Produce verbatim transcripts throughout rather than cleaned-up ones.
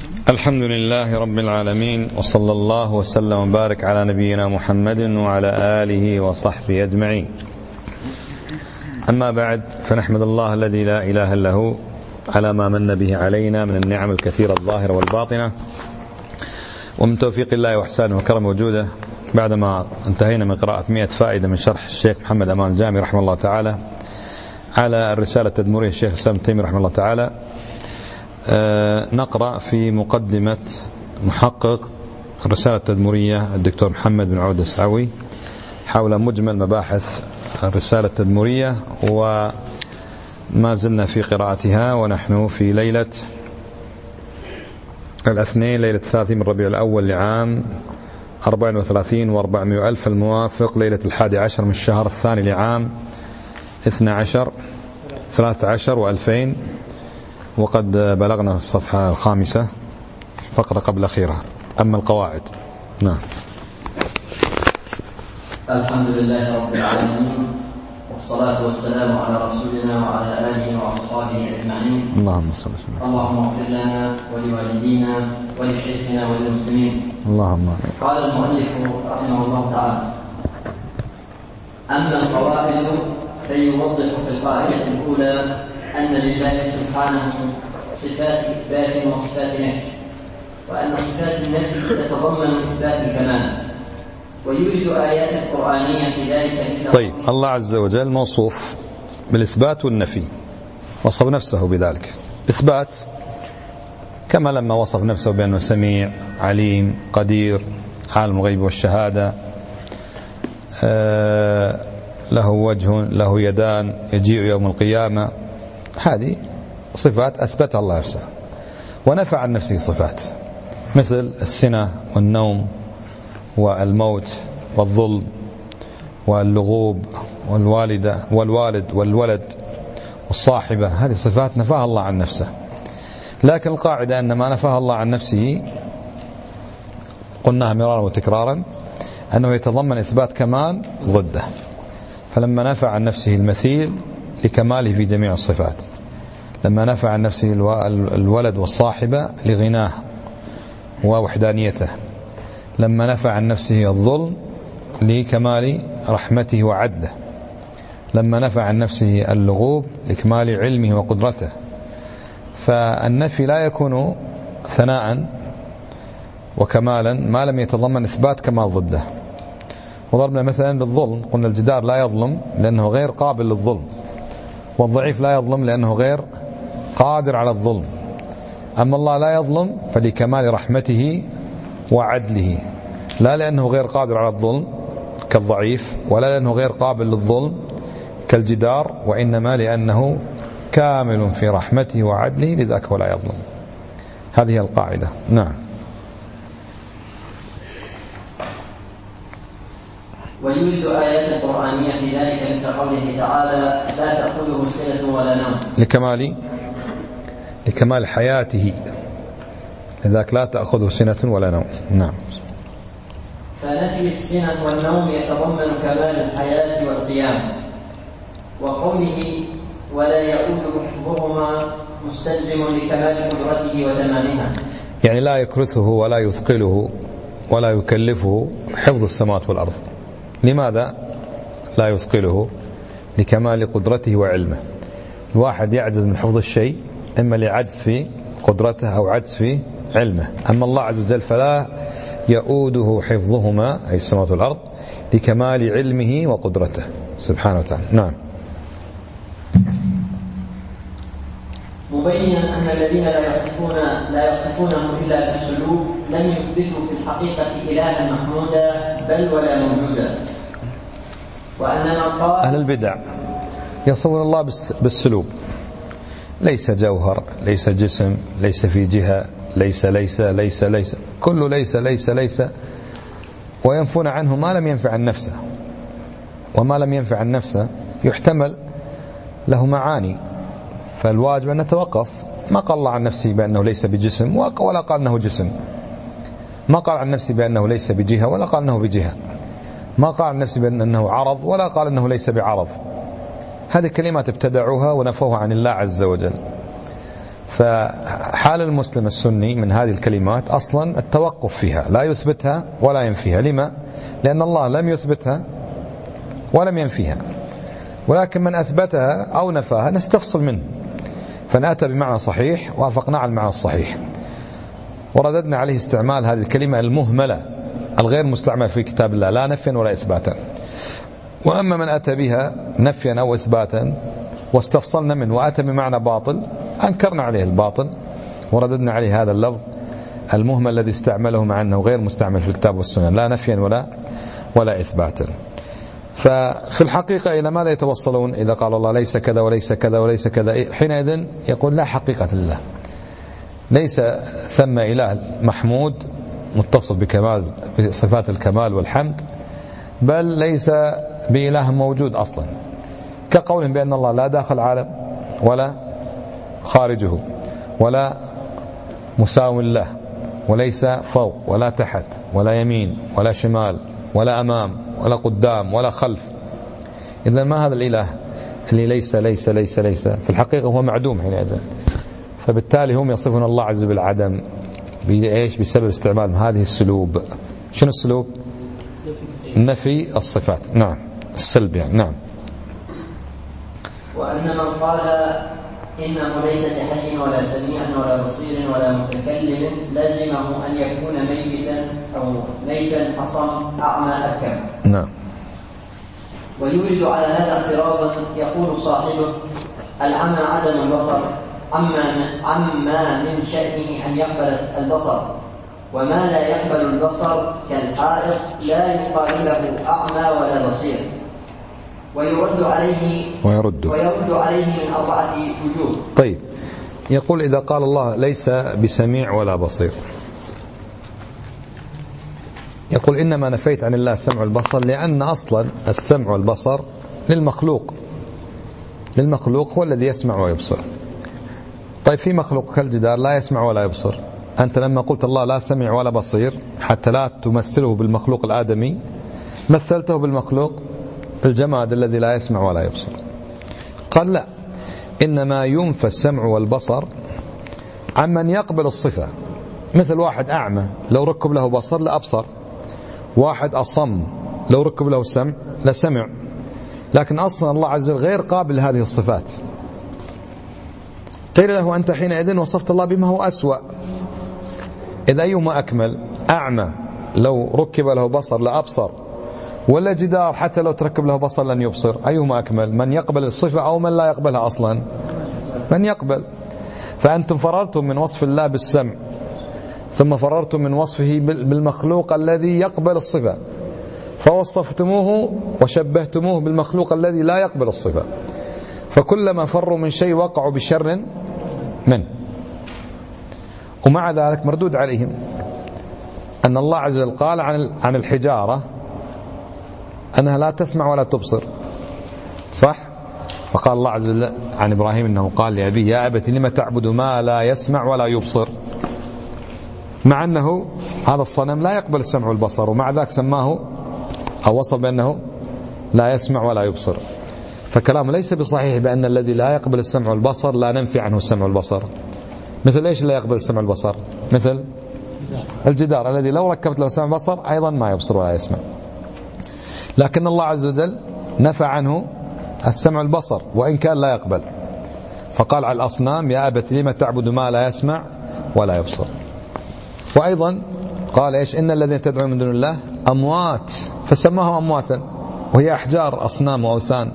الحمد لله رب العالمين، وصلى الله وسلم وبارك على نبينا محمد وعلى آله وصحبه أجمعين. أما بعد، فنحمد الله الذي لا إله إلا هو على ما من به علينا من النعم الكثيرة الظاهرة والباطنة، ومن توفيق الله وإحسانه وكرم وجوده. بعدما انتهينا من قراءة مئة فائدة من شرح الشيخ محمد أمان الجامي رحمه الله تعالى على الرسالة التدمرية الشيخ الإسلام ابن تيمية رحمه الله تعالى، أه نقرأ في مقدمة محقق الرسالة التدمرية الدكتور محمد بن عود السعوي حول مجمل مباحث الرسالة التدمرية، وما زلنا في قراءتها ونحن في ليلة الاثنين، ليلة الثلاثين من ربيع الأول لعام أربعين وثلاثين وأربعمائة ألف، الموافق ليلة الحادي عشر من الشهر الثاني لعام اثنى عشر ثلاثة عشر وألفين، وقد بلغنا الصفحة الخامسة فقرة قبل الأخيرة. أما القواعد. نعم. الحمد لله رب العالمين، والصلاة والسلام على رسولنا وعلى آله وأصحابه أجمعين. اللهم صل وسلم. اللهم اغفر لنا ولوالدينا ولشيخنا وللمسلمين. اللهم آمين. قال المؤلف رحمه الله تعالى: أما القواعد فيوضح في القاعدة الأولى أن لله سبحانه صفات إثبات وصفات نفي، وأن صفات النفي تتضمن إثبات الكمال، ويورد آيات قرآنية في ذلك. طيب، الله عز وجل موصوف بالإثبات والنفي، وصف نفسه بذلك. إثبات كما لما وصف نفسه بأنه سميع عليم قدير عالم الغيب والشهادة، آه له وجه له يدان يجيء يوم القيامة، هذه صفات أثبتها الله نفسه. ونفى عن نفسه صفات مثل السنة والنوم والموت والظلم واللغوب والوالدة والوالد والولد والصاحبة، هذه صفات نفاها الله عن نفسه. لكن القاعدة أن ما نفاها الله عن نفسه قلناها مرارا وتكرارا أنه يتضمن إثبات كمال ضده. فلما نفى عن نفسه المثيل لكماله في جميع الصفات، لما نفى عن نفسه الولد والصاحبة لغناه ووحدانيته، لما نفى عن نفسه الظلم لكمال رحمته وعدله، لما نفى عن نفسه اللغوب لكمال علمه وقدرته. فالنفي لا يكون ثناء وكمالا ما لم يتضمن إثبات كمال ضده. وضربنا مثلا بالظلم، قلنا الجدار لا يظلم لأنه غير قابل للظلم، والضعيف لا يظلم لأنه غير قادر على الظلم. أما الله لا يظلم فلكمال رحمته وعدله، لا لأنه غير قادر على الظلم كالضعيف، ولا لأنه غير قابل للظلم كالجدار، وإنما لأنه كامل في رحمته وعدله، لذلك ولا يظلم. هذه القاعدة. نعم. ويوجد آيات قرآنية في ذلك مثل قوله تعالى: لا تأخذه سنة ولا نوم، لكمال لكمال حياته، لذلك لا تأخذه سنة ولا نوم. نعم. فنفي السنة والنوم يتضمن كمال الحياة والقيام. وقوله ولا يؤوده حفظهما مستلزم لكمال قدرته وتمامها، يعني لا يكرثه ولا يثقله ولا يكلفه حفظ السماوات والأرض. لماذا لا يثقله؟ لكمال قدرته وعلمه. الواحد يعجز من حفظ الشيء إما لعجز في قدرته أو عجز في علمه. أما الله عز وجل فلا يؤوده حفظهما أي السماوات والأرض لكمال علمه وقدرته سبحانه وتعالى. نعم. مبينا أن الذين لا يصفون لا يصفونه إلا بالسلوك لم يثبتوا في الحقيقة إلها محمودا بل ولا موجودا. وأنما قال أهل البدع يصفون الله بالسلوب، ليس جوهر، ليس جسم، ليس في جهة، ليس ليس ليس ليس كل ليس ليس ليس، وينفون عنه ما لم ينفع عن نفسه. وما لم ينفع عن نفسه يحتمل له معاني، فالواجب أن نتوقف. ما قال الله عن نفسه بأنه ليس بجسم ولا قال أنه جسم، ما قال عن نفسه بأنه ليس بجهة ولا قال أنه بجهة، ما قال عن نفسه بأنه عرض ولا قال أنه ليس بعرض. هذه كلمات ابتدعوها ونفوها عن الله عز وجل. فحال المسلم السني من هذه الكلمات أصلا التوقف فيها، لا يثبتها ولا ينفيها. لما؟ لأن الله لم يثبتها ولم ينفيها، ولكن من أثبتها أو نفاها نستفصل منه، فنأتى بمعنى صحيح وافقنا على المعنى الصحيح ورددنا عليه استعمال هذه الكلمة المهملة الغير مستعمل في كتاب الله، لا نفيا ولا إثباتا. وأما من أتى بها نفيا أو إثباتا واستفصلنا منه وأتى بمعنى باطل أنكرنا عليه الباطل ورددنا عليه هذا اللفظ المهمل الذي استعمله مع أنه غير مستعمل في الكتاب والسنة، لا نفيا ولا ولا إثباتا. ففي الحقيقة إلى ماذا يتوصلون إذا قال الله ليس كذا وليس كذا وليس كذا؟ حينئذ يقول لا حقيقة لله، ليس ثم إله محمود متصف بكمال بصفات الكمال والحمد، بل ليس بإله موجود أصلا، كقولهم بأن الله لا داخل العالم ولا خارجه ولا مساو له، وليس فوق ولا تحت ولا يمين ولا شمال ولا أمام ولا قدام ولا خلف. إذن ما هذا الإله اللي ليس ليس ليس ليس في الحقيقة هو معدوم حينئذ. فبالتالي هم يصفون الله عز وجل بالعدم بإيش؟ بسبب استعمال هذه السلوب. شنو السلوب؟ نفي الصفات، نعم، السلب يعني، نعم. وأن من قال إنه ليس بحي ولا سميع ولا بصير ولا متكلم لزمه أن يكون ميتا أو ميتا أصم أعمى أكم. نعم. ويورد على هذا اعتراضا يقول صاحبه العمى عدم البصر، عما عما من شأنه أن يقبل البصر، وما لا يقبل البصر كالحائط لا يقال له أعمى ولا بصير. ويرد عليه ويرد, ويرد عليه من أربعة وجوه. طيب، يقول إذا قال الله ليس بسميع ولا بصير، يقول إنما نفيت عن الله السمع والبصر لأن أصلا السمع والبصر للمخلوق، للمخلوق هو الذي يسمع ويبصر. طيب في مخلوق كالجدار لا يسمع ولا يبصر، أنت لما قلت الله لا سمع ولا بصير حتى لا تمثله بالمخلوق الآدمي مثلته بالمخلوق الجماد الذي لا يسمع ولا يبصر. قال لا، إنما ينفى السمع والبصر عمن يقبل الصفة، مثل واحد أعمى لو ركب له بصر لأبصر، واحد أصم لو ركب له سمع لسمع، لكن أصلا الله عز وجل غير قابل لهذه الصفات. قيل له أنت حينئذ وصفت الله بما هو أسوأ، إذا أيهما أكمل؟ أعمى لو ركب له بصر لأبصر، ولا جدار حتى لو تركب له بصر لن يبصر؟ أيهما أكمل؟ من يقبل الصفة أو من لا يقبلها أصلا؟ من يقبل. فأنتم فررتم من وصف الله بالسمع ثم فررتم من وصفه بالمخلوق الذي يقبل الصفة، فوصفتموه وشبهتموه بالمخلوق الذي لا يقبل الصفة، فكلما فروا من شيء وقعوا بشر منه. ومع ذلك مردود عليهم أن الله عز وجل قال عن عن الحجارة أنها لا تسمع ولا تبصر، صح؟ وقال الله عز وجل عن إبراهيم أنه قال لأبيه يا أبت لم تعبد ما لا يسمع ولا يبصر، مع أنه هذا الصنم لا يقبل السمع والبصر، ومع ذلك سماه أو وصف بأنه لا يسمع ولا يبصر. فكلامه ليس بصحيح بأن الذي لا يقبل السمع والبصر لا ننفي عنه السمع والبصر. مثل إيش لا يقبل السمع والبصر؟ مثل الجدار الذي لو ركبت له سمع والبصر أيضا ما يبصر ولا يسمع، لكن الله عز وجل نفى عنه السمع والبصر وإن كان لا يقبل، فقال على الأصنام يا أبت لم تعبد ما لا يسمع ولا يبصر. وأيضا قال إيش؟ إن الذين تدعون من دون الله أموات فسماهم أمواتا وهي أحجار أصنام وأوثان.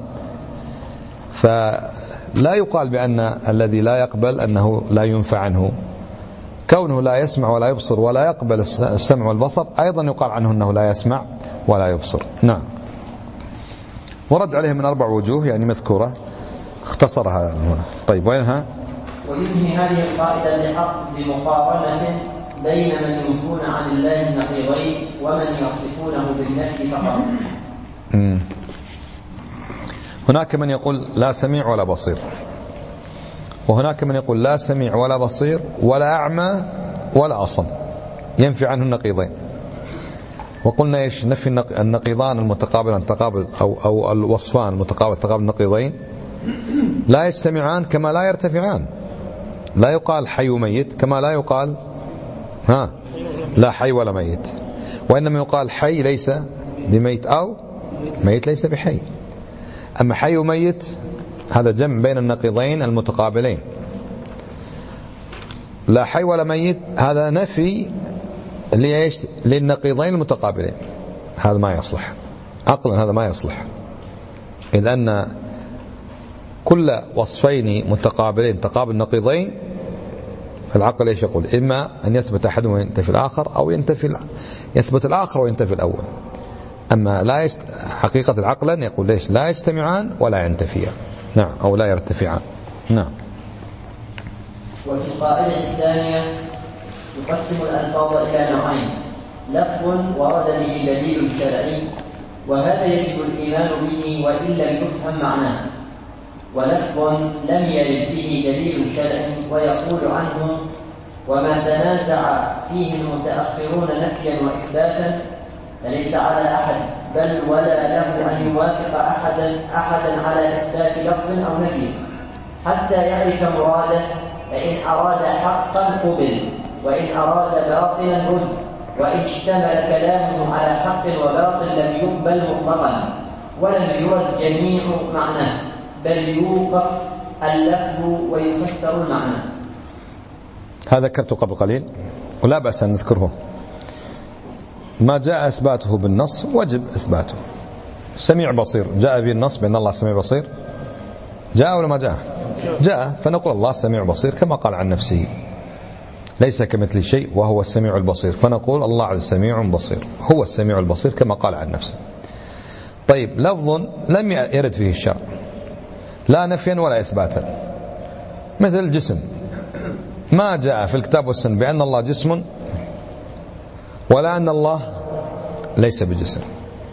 فلا يقال بأن الذي لا يقبل أنه لا ينفع عنه، كونه لا يسمع ولا يبصر ولا يقبل السمع والبصر أيضا يقال عنه أنه لا يسمع ولا يبصر. نعم. ورد عليه من أربع وجوه يعني مذكورة اختصرها هنا. طيب وينها؟ ويبني هذه القاعدة بحق بمقارنة بين من ينفون عن الله النقيضين ومن يصفونه بالنفي فقط. مم. هناك من يقول لا سميع ولا بصير، وهناك من يقول لا سميع ولا بصير ولا أعمى ولا أصم، ينفي عنه النقيضين. وقلنا إيش؟ نفي النقيضان المتقابل التقابل أو أو الوصفان المتقابل التقابل النقيضين لا يجتمعان كما لا يرتفعان. لا يقال حي وميت كما لا يقال ها لا حي ولا ميت، وإنما يقال حي ليس بميت أو ميت ليس بحي. أما حي وميت هذا جمع بين النقيضين المتقابلين، لا حي ولا ميت هذا نفي للنقيضين المتقابلين، هذا ما يصلح عقلا، هذا ما يصلح، إذ أن كل وصفين متقابلين تقابل نقيضين فالعقل ايش يقول؟ إما أن يثبت أحدهما وينتفي الآخر، أو ينتفي يثبت الآخر وينتفي الأول. أما لا يست... حقيقة العقل يقول ليش لا يجتمعان ولا ينتفيان، نعم، أو لا يرتفعان، نعم. وفي القاعدة الثانية يقسم الألفاظ إلى نوعين: لفظ ورد به دليل شرعي وهذا يجب الإيمان به وإن لم يفهم معناه، ولفظ لم يرد به دليل شرعي ويقول عنه وما تنازع فيه المتأخرون نفيا وإثباتا فليس على أحد بل ولا له أن يوافق أحدا, أحدا على إثبات لفظ أو نفي حتى يعرف مراده، فإن أراد حقا قبل وإن أراد باطلا رد، وإن اشتمل كلامه على حق وباطل لم يقبل مطلقا ولم يرد جميع معناه بل يوقف اللفظ ويفسر المعنى. هذا ذكرته قبل قليل ولا بأس أن نذكره. ما جاء إثباته بالنص وجب إثباته. سميع بصير جاء به النص بأن الله سميع بصير، جاء ولا ما جاء؟ جاء، فنقول الله سميع بصير كما قال عن نفسه ليس كمثل شيء وهو السميع البصير، فنقول الله سميع بصير، هو السميع البصير كما قال عن نفسه. طيب لفظ لم يرد فيه الشرع لا نفيا ولا إثباتا، مثل الجسم، ما جاء في الكتاب والسنة بأن الله جسم ولا أن الله ليس بجسم،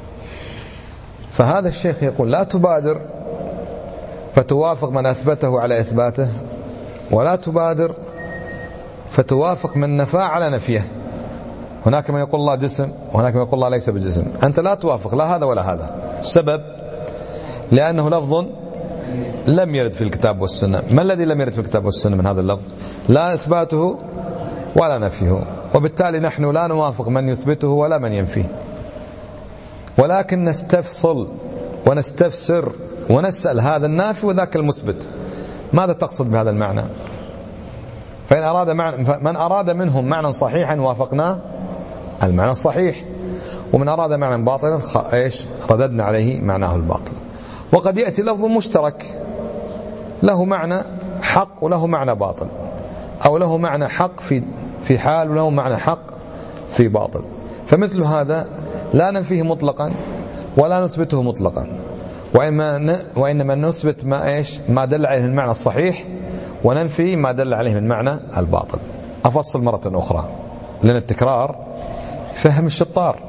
فهذا الشيخ يقول لا تبادر فتوافق من أثبته على إثباته، ولا تبادر فتوافق من نفى على نفيه. هناك من يقول الله جسم وهناك من يقول الله ليس بجسم، أنت لا توافق لا هذا ولا هذا. السبب لأنه لفظ لم يرد في الكتاب والسنة. ما الذي لم يرد في الكتاب والسنة من هذا اللفظ؟ لا إثباته ولا نفيه، وبالتالي نحن لا نوافق من يثبته ولا من ينفيه، ولكن نستفصل ونستفسر ونسأل هذا النافي وذاك المثبت ماذا تقصد بهذا المعنى، فإن أراد معنى من أراد منهم معنى صحيحا وافقناه المعنى الصحيح، ومن أراد معنى باطلا إيش رددنا عليه معناه الباطل. وقد يأتي لفظ مشترك له معنى حق وله معنى باطل، أو له معنى حق في في حال وله معنى حق في باطل، فمثل هذا لا ننفيه مطلقا ولا نثبته مطلقا، وإنما وإنما نثبت ما إيش ما دل عليه المعنى الصحيح وننفي ما دل عليه من معنى الباطل. أفصل مرة أخرى لأن التكرار فهم الشطار.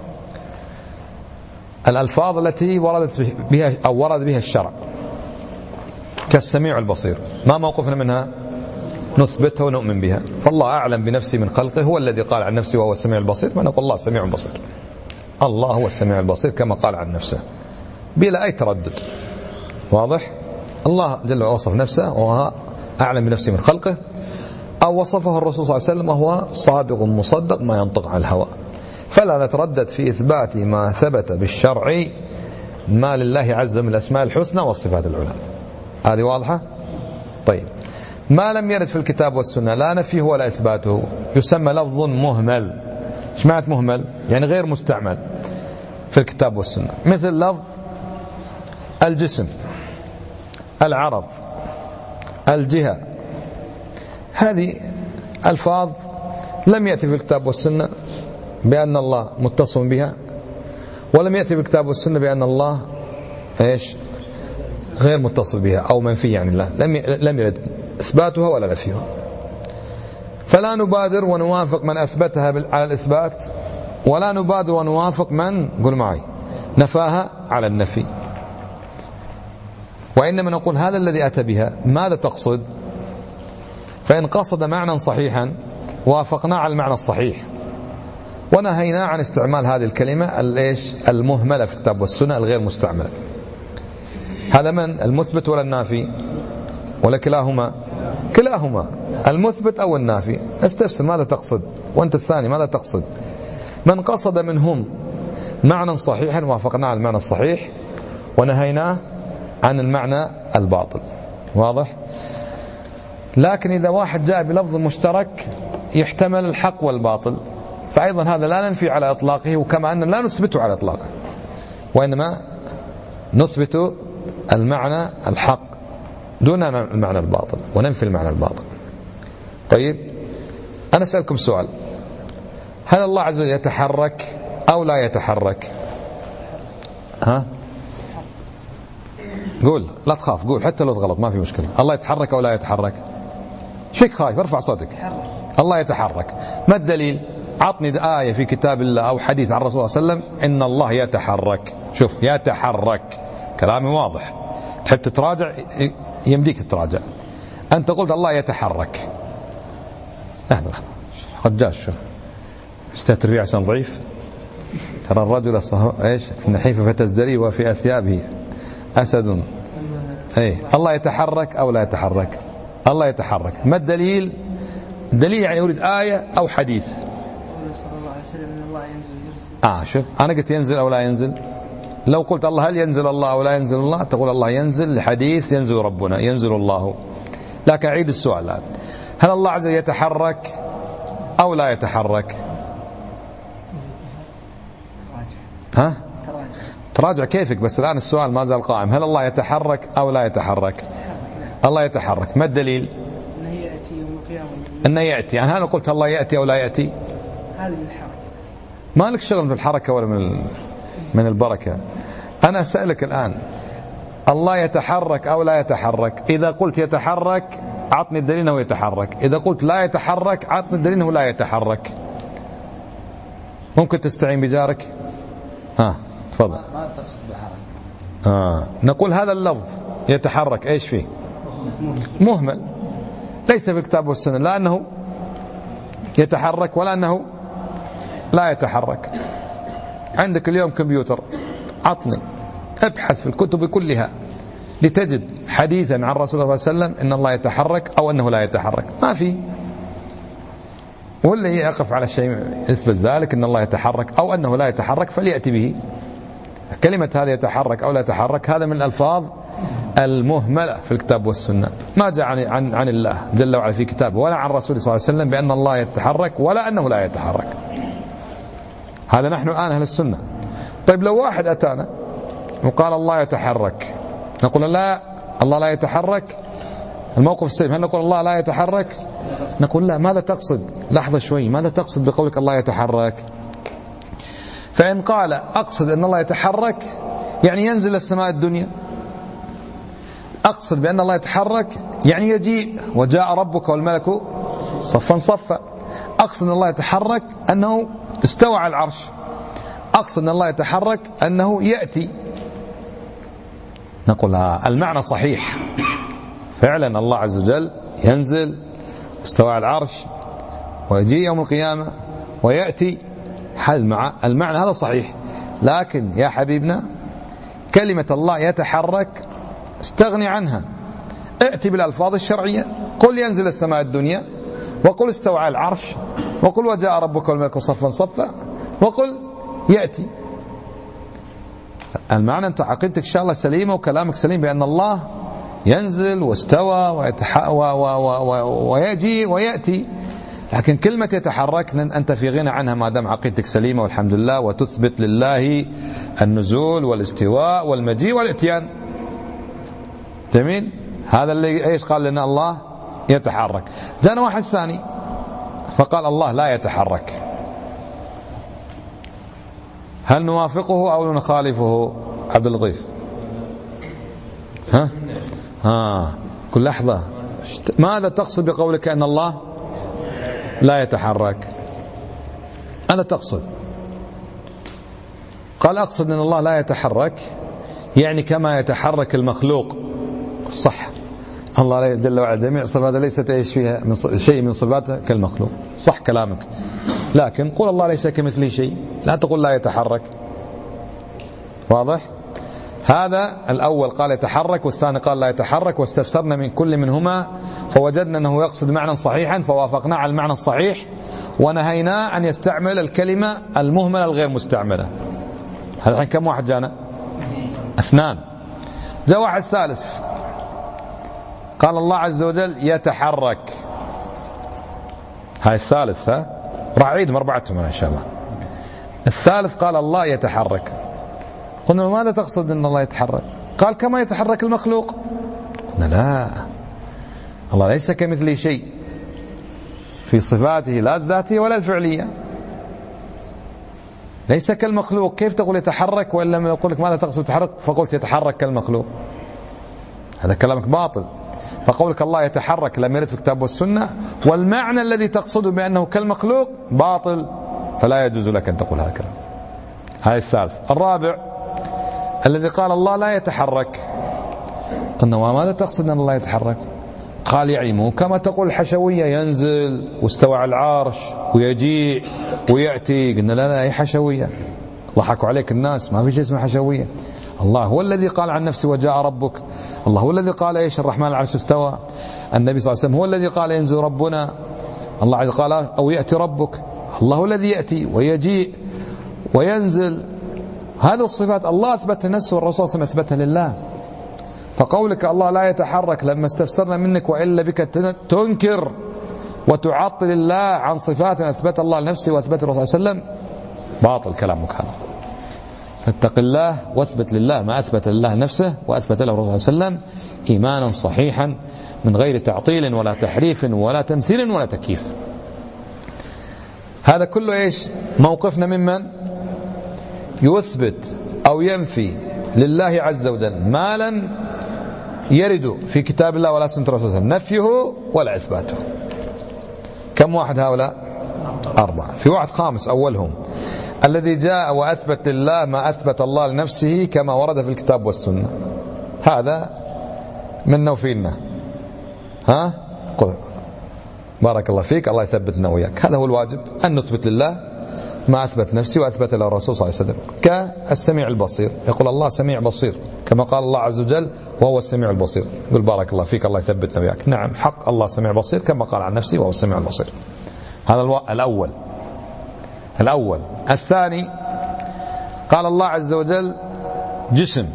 الألفاظ التي وردت بها أو ورد بها الشرع كالسميع البصير، ما موقفنا منها؟ نثبتها ونؤمن بها، فالله أعلم بنفسه من خلقه، هو الذي قال عن نفسه وهو السميع البصير، فنقول الله سميع بصير، الله هو السميع البصير كما قال عن نفسه بلا أي تردد. واضح؟ الله جل وعلا وصف نفسه وهو أعلم بنفسه من خلقه، أو وصفه الرسول صلى الله عليه وسلم وهو صادق مصدق ما ينطق عن الهوى، فلا نتردد في إثبات ما ثبت بالشرع ما لله عز وجل من الأسماء الحسنى والصفات العلى. هذه واضحة؟ طيب، ما لم يرد في الكتاب والسنة لا نفيه ولا إثباته يسمى لفظ مهمل. ايش معنى مهمل؟ يعني غير مستعمل في الكتاب والسنة، مثل لفظ الجسم، العرض، الجهة، هذه ألفاظ لم يأتي في الكتاب والسنة بأن الله متصل بها، ولم يأتي في الكتاب والسنة بأن الله إيش غير متصل بها أو منفي عن الله، لم لم يرد إثباتها ولا نفيها، فلا نبادر ونوافق من أثبتها على الإثبات، ولا نبادر ونوافق من قل معي نفاها على النفي، وإنما نقول هذا الذي أتى بها ماذا تقصد؟ فإن قصد معنى صحيحا وافقنا على المعنى الصحيح، ونهينا عن استعمال هذه الكلمة الإيش المهملة في الكتاب والسنة الغير مستعملة. هذا من المثبت ولا النافي ولا كلاهما؟ كلاهما المثبت أو النافي. استفسر ماذا تقصد، وأنت الثاني ماذا تقصد. من قصد منهم معنى صحيحا وافقنا على المعنى الصحيح ونهيناه عن المعنى الباطل. واضح؟ لكن إذا واحد جاء بلفظ مشترك يحتمل الحق والباطل فأيضا هذا لا ننفي على إطلاقه، وكما أن لا نثبته على إطلاقه، وإنما نثبت المعنى الحق دون المعنى الباطل وننفي المعنى الباطل. طيب أنا أسألكم سؤال، هل الله عز وجل يتحرك أو لا يتحرك؟ ها؟ قول، لا تخاف، قول حتى لو تغلط ما في مشكلة. الله يتحرك أو لا يتحرك؟ شيك خايف، ارفع صوتك. الله يتحرك. ما الدليل؟ عطني آية في كتاب الله أو حديث عن الرسول صلى الله عليه وسلم إن الله يتحرك. شوف، يتحرك، كلامي واضح. تحب تتراجع يمديك تتراجع. أنت قلت الله يتحرك. احضر رجال، شو استتربيع عشان ضعيف؟ ترى الرجل ايش في النحيف فتزدري وفي أثيابه أسد. اي الله يتحرك أو لا يتحرك؟ الله يتحرك. ما الدليل؟ الدليل يعني يريد آية أو حديث. صلى الله عليه وسلم ان الله ينزل يرسل. اه شوف، أنا قلت ينزل أو لا ينزل. لو قلت الله هل ينزل الله أو لا ينزل الله تقول الله ينزل لحديث ينزل ربنا ينزل الله. لكن أعيد السؤال الآن، هل الله عز وجل يتحرك أو لا يتحرك؟ ها؟ تراجع كيفك، بس الآن السؤال ما زال قائم. هل الله يتحرك أو لا يتحرك؟ الله يتحرك. ما الدليل؟ أنه يأتي يوم القيامة. أنه يأتي. يعني هل قلت الله يأتي أو لا يأتي؟ هذا من الحركة. ما لك شغل بالحركة ولا من من البركة. أنا أسألك الآن، الله يتحرك أو لا يتحرك؟ إذا قلت يتحرك عطني الدليل أنه يتحرك، إذا قلت لا يتحرك عطني الدليل أنه لا يتحرك. ممكن تستعين بجارك؟ ها تفضل. ما تقصد بالحركة. آه. نقول هذا اللفظ يتحرك ايش فيه؟ مهمل، ليس في الكتاب والسنة لا أنه يتحرك ولا أنه لا يتحرك. عندك اليوم كمبيوتر، عطني ابحث في الكتب كلها لتجد حديثا عن رسول الله صلى الله عليه وسلم إن الله يتحرك أو أنه لا يتحرك. ما في. واللي يقف على شيء يثبت ذلك إن الله يتحرك أو أنه لا يتحرك فليأتي به. كلمة هذا يتحرك أو لا يتحرك هذا من الألفاظ المهملة في الكتاب والسنة، ما جاء عن, عن, عن الله جل وعلا في كتابه ولا عن رسوله صلى الله عليه وسلم بأن الله يتحرك ولا أنه لا يتحرك. هذا نحن الآن أهل السنة. طيب لو واحد أتانا وقال الله يتحرك، نقول لا الله لا يتحرك. الموقف السليم هل نقول الله لا يتحرك؟ نقول لا. ماذا تقصد؟ لحظة شوي، ماذا تقصد بقولك الله يتحرك؟ فإن قال أقصد أن الله يتحرك يعني ينزل السماء الدنيا، أقصد بأن الله يتحرك يعني يجيء وجاء ربك والملك صفا صفا. أقصد أن الله يتحرك أنه استوى على العرش. أقصد أن الله يتحرك أنه يأتي. نقول المعنى صحيح، فعلا الله عز وجل ينزل استوى على العرش ويجيء يوم القيامة ويأتي. المعنى هذا صحيح، لكن يا حبيبنا كلمة الله يتحرك استغني عنها، ائتي بالألفاظ الشرعية. قل ينزل السماء الدنيا، وقل استوى على العرش، وقل وجاء ربك والملك صفا صفا، وقل يأتي. المعنى أنت عقيدتك إن شاء الله سليمة وكلامك سليم بأن الله ينزل واستوى ويتح... و... و... و... ويجي ويأتي، لكن كلمة يتحرك أنت في غنى عنها ما دام عقيدتك سليمة والحمد لله، وتثبت لله النزول والاستواء والمجيء والاتيان. جميل. هذا اللي ايش قال لنا الله يتحرك. جاءنا واحد ثاني فقال الله لا يتحرك، هل نوافقه أو نخالفه؟ عبد اللطيف ها ها كل لحظة ماذا تقصد بقولك أن الله لا يتحرك؟ أنا تقصد. قال أقصد أن الله لا يتحرك يعني كما يتحرك المخلوق. صح، الله جل وعلا جميع صفاته ليست ايش فيها من شيء من صفاته كالمخلوق. صح كلامك، لكن قول الله ليس كمثله شيء، لا تقول لا يتحرك. واضح؟ هذا الأول قال يتحرك، والثاني قال لا يتحرك، واستفسرنا من كل منهما فوجدنا أنه يقصد معنى صحيحا فوافقنا على المعنى الصحيح، ونهينا أن يستعمل الكلمة المهملة الغير مستعملة. هذا الحين كم واحد جانا؟ اثنان. جاء واحد ثالث قال الله عز وجل يتحرك، هاي الثالث، ها راح أعيد مربعتهم إن شاء الله. الثالث قال الله يتحرك. قلنا ماذا تقصد أن الله يتحرك؟ قال كما يتحرك المخلوق. قلنا لا، الله ليس كمثله شيء في صفاته لا الذاتية ولا الفعلية، ليس كالمخلوق. كيف تقول يتحرك وإن لم يقول لك ماذا تقصد يتحرك فقلت يتحرك كالمخلوق؟ هذا كلامك باطل. فقولك الله يتحرك لم يرد في الكتاب والسنة، والمعنى الذي تقصده بأنه كالمخلوق باطل، فلا يجوز لك أن تقول هذا الكلام. هذا الثالث. الرابع الذي قال الله لا يتحرك. قلنا وماذا تقصد أن الله يتحرك؟ قال يعني مو كما تقول الحشوية ينزل واستوى على العرش ويجيء ويأتي. قلنا لا لا، أي حشوية، ضحكوا عليك الناس، ما في شيء اسمه حشوية. الله هو الذي قال عن نفسه وجاء ربك، الله هو الذي قال ايش الرحمن على العرش استوى، النبي صلى الله عليه وسلم هو الذي قال ينزل ربنا، الله عز قال أو يأتي ربك، الله هو الذي يأتي ويجيء وينزل. هذه الصفات الله أثبتها لنفسه والرسول صلى الله عليه وسلم أثبتها لله. فقولك الله لا يتحرك لما استفسرنا منك وإلا بك تنكر وتعطل الله عن صفات أثبت الله لنفسه وأثبت الرسول صلى الله عليه وسلم، باطل كلامك هذا. فاتق الله واثبت لله ما أثبت لله نفسه وأثبت له الرسول صلى الله عليه وسلم إيمانا صحيحا من غير تعطيل ولا تحريف ولا تمثيل ولا تكييف. هذا كله إيش موقفنا ممن يثبت أو ينفي لله عز وجل ما لم يرد في كتاب الله ولا سنة الرسول صلى الله عليه وسلم، نفيه ولا إثباته. كم واحد هؤلاء؟ أربعة. في واحد خامس أولهم الذي جاء وأثبت لله ما أثبت الله لنفسه كما ورد في الكتاب والسنة. هذا منا وفينا. ها قل بارك الله فيك، الله يثبتنا وياك. هذا هو الواجب، أن نثبت لله ما أثبت نفسي وأثبت له الرسول صلى الله عليه وسلم. كالسميع البصير، يقول الله سميع بصير كما قال الله عز وجل وهو السميع البصير. يقول بارك الله فيك، الله يثبتنا وياك. نعم حق، الله سميع بصير كما قال عن نفسه وهو السميع البصير. هذا الأول. الأول. الثاني قال الله عز وجل جسم.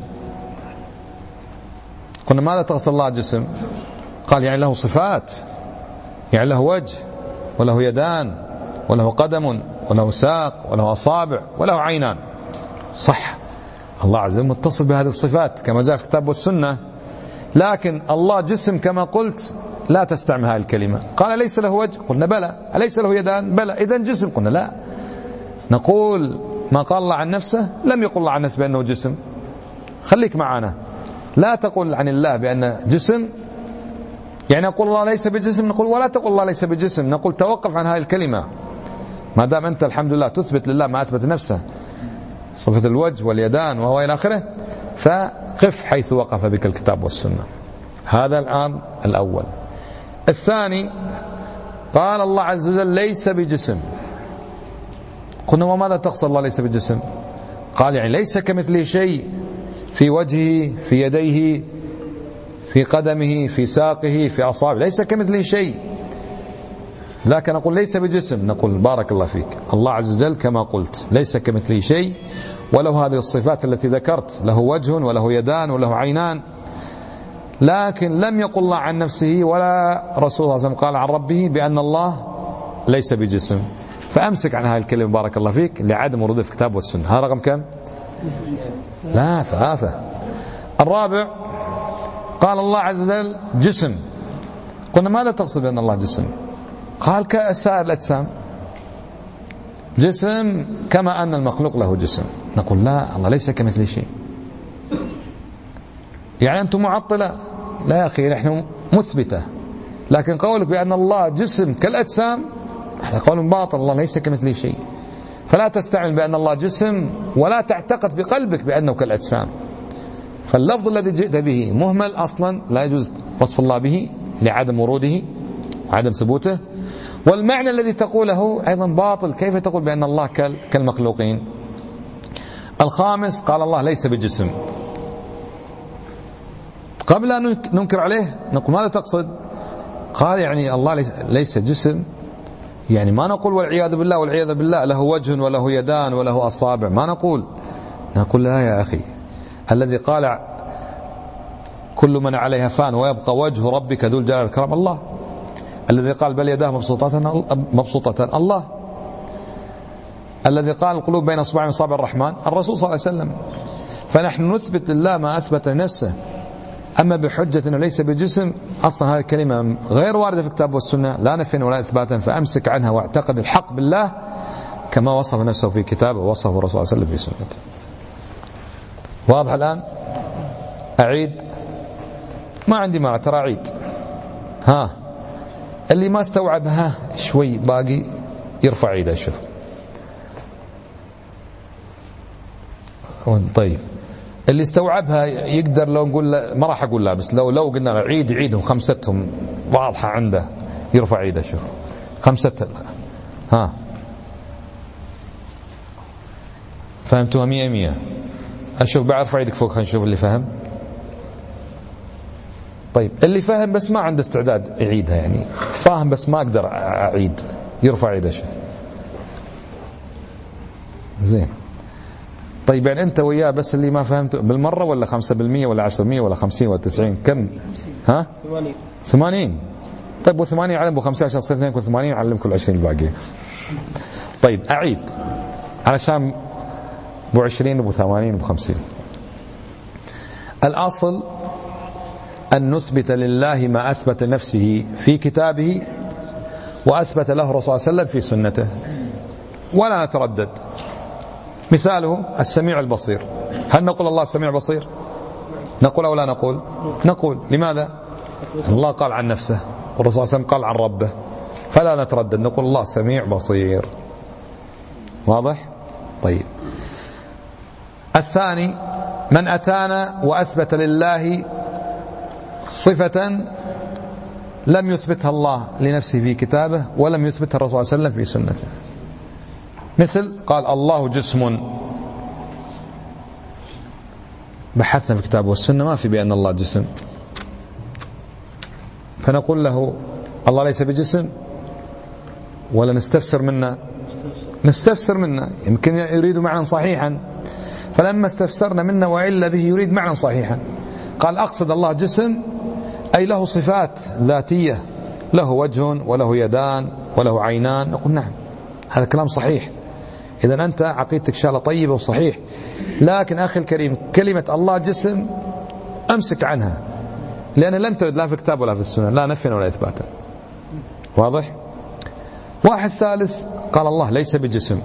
قلنا ماذا تقصد الله جسم؟ قال يعني له صفات، يعني له وجه وله يدان وله قدم وله ساق وله أصابع وله عينان. صح، الله عز وجل متصل بهذه الصفات كما جاء في الكتاب والسنة، لكن الله جسم كما قلت لا تستعمل هذه الكلمة. قال ليس له وجه، قلنا بلى. أليس له يدان؟ بلى. إذن جسم؟ قلنا لا. نقول ما قال الله عن نفسه لم يقل الله عن نفسه بأنه جسم. خليك معنا، لا تقول عن الله بأنه جسم يعني نقول الله ليس بجسم، نقول ولا تقول الله ليس بجسم، نقول توقف عن هذه الكلمة. ما دام أنت الحمد لله تثبت لله ما أثبت نفسه، صفة الوجه واليدان وهو إلى آخره، فقف حيث وقف بك الكتاب والسنة. هذا الآن الأول. الثاني قال الله عز وجل ليس بجسم. قلنا وماذا تقصد الله ليس بجسم؟ قال يعني ليس كمثله شيء في وجهه، في يديه، في قدمه، في ساقه، في أصابعه، ليس كمثله شيء. لكن نقول ليس بجسم، نقول بارك الله فيك، الله عز وجل كما قلت ليس كمثله شيء، وله هذه الصفات التي ذكرت، له وجه وله يدان وله عينان، لكن لم يقل الله عن نفسه ولا رسول الله صلى الله عليه وسلم قال عن ربه بأن الله ليس بجسم. فأمسك عن هذه الكلمة بارك الله فيك لعدم ورودها في الكتاب والسنة. هذا رقم كم؟ لا، ثلاثة. الرابع قال الله عز وجل جسم. قلنا ماذا تقصد بأن الله جسم؟ قال كسائر الأجسام، جسم كما أن المخلوق له جسم. نقول لا، الله ليس كمثله شيء. يعني أنتم معطلة؟ لا يا أخي، نحن مثبتة، لكن قولك بأن الله جسم كالأجسام هذا قول باطل، الله ليس كمثله شيء. فلا تستعمل بأن الله جسم ولا تعتقد بقلبك بأنه كالأجسام. فاللفظ الذي جئت به مهمل أصلا، لا يجوز وصف الله به لعدم وروده وعدم ثبوته، والمعنى الذي تقوله أيضا باطل. كيف تقول بأن الله كالمخلوقين؟ الخامس قال الله ليس بجسم. قبل أن ننكر عليه نقول ماذا تقصد؟ قال يعني الله ليس جسم، يعني ما نقول والعياذ بالله والعياذ بالله له وجه وله يدان وله أصابع، ما نقول. نقول لا يا أخي، الذي قال كل من عليها فان ويبقى وجه ربك ذو الجلال والإكرام الله، الذي قال بل يداه مبسوطتان مبسوطتان الله، الذي قال القلوب بين اصبعين من اصابع الرحمن الرسول صلى الله عليه وسلم. فنحن نثبت لله ما اثبت لنفسه. اما بحجه انه ليس بجسم، اصلا هذه الكلمه غير وارده في الكتاب والسنه، لا نفيا ولا اثباتا، فامسك عنها واعتقد الحق بالله كما وصف نفسه في كتابه ووصفه الرسول صلى الله عليه وسلم في سنته. واضح الان؟ اعيد؟ ما عندي مانع، ترى اعيد. ها اللي ما استوعبها شوي باقي يرفع ايده. شوف طيب، اللي استوعبها يقدر، لو نقول ما راح اقول لا، بس لو لو قلنا عيد عيدهم خمستهم واضحه عنده يرفع ايده. شوف خمسة. ها فهمتوها مية مية؟ اشوف بعد ارفع ايدك فوق، خلينا نشوف اللي فهم. طيب اللي فهم بس ما عنده استعداد يعيدها، يعني فاهم بس ما اقدر اعيد، يرفع ايده. شوف زين. طيب يعني أنت وياه بس اللي ما فهمته بالمرة، ولا خمسة بالمية ولا عشرة بالمية ولا خمسين ولا تسعين؟ كم؟ ها؟ ثمانين. ثمانين. طيب وثمانين علم بخمسين عشان تصير اثنين وثمانين، علمكم العشرين الباقية. طيب أعيد علشان بو عشرين وبو ثمانين وبو خمسين. الأصل أن نثبت لله ما أثبت نفسه في كتابه وأثبت له الرسول صلى الله عليه وسلم في سنته، ولا نتردد. مثاله السميع البصير. هل نقول الله سميع بصير؟ نقول أو لا نقول؟ نقول. لماذا؟ الله قال عن نفسه والرسول صلى الله عليه وسلم قال عن ربه، فلا نتردد، نقول الله سميع بصير. واضح؟ طيب الثاني من أتانا وأثبت لله صفة لم يثبتها الله لنفسه في كتابه ولم يثبتها الرسول صلى الله عليه وسلم في سنته. مثل قال الله جسم، بحثنا في الكتاب والسنة ما في بأن الله جسم، فنقول له الله ليس بجسم، ولا نستفسر منا؟ نستفسر منا، يمكن يريد معنى صحيحا، فلما استفسرنا منا وإلا به يريد معنى صحيحا. قال أقصد الله جسم أي له صفات ذاتية، له وجه وله يدان وله عينان، نقول نعم هذا كلام صحيح. إذا أنت عقيدتك شالة طيبة وصحيح، لكن أخي الكريم كلمة الله جسم أمسك عنها، لأن لم ترد لا في الكتاب ولا في السنة، لا نفيا ولا إثباتا. واضح؟ واحد ثالث قال الله ليس بجسم،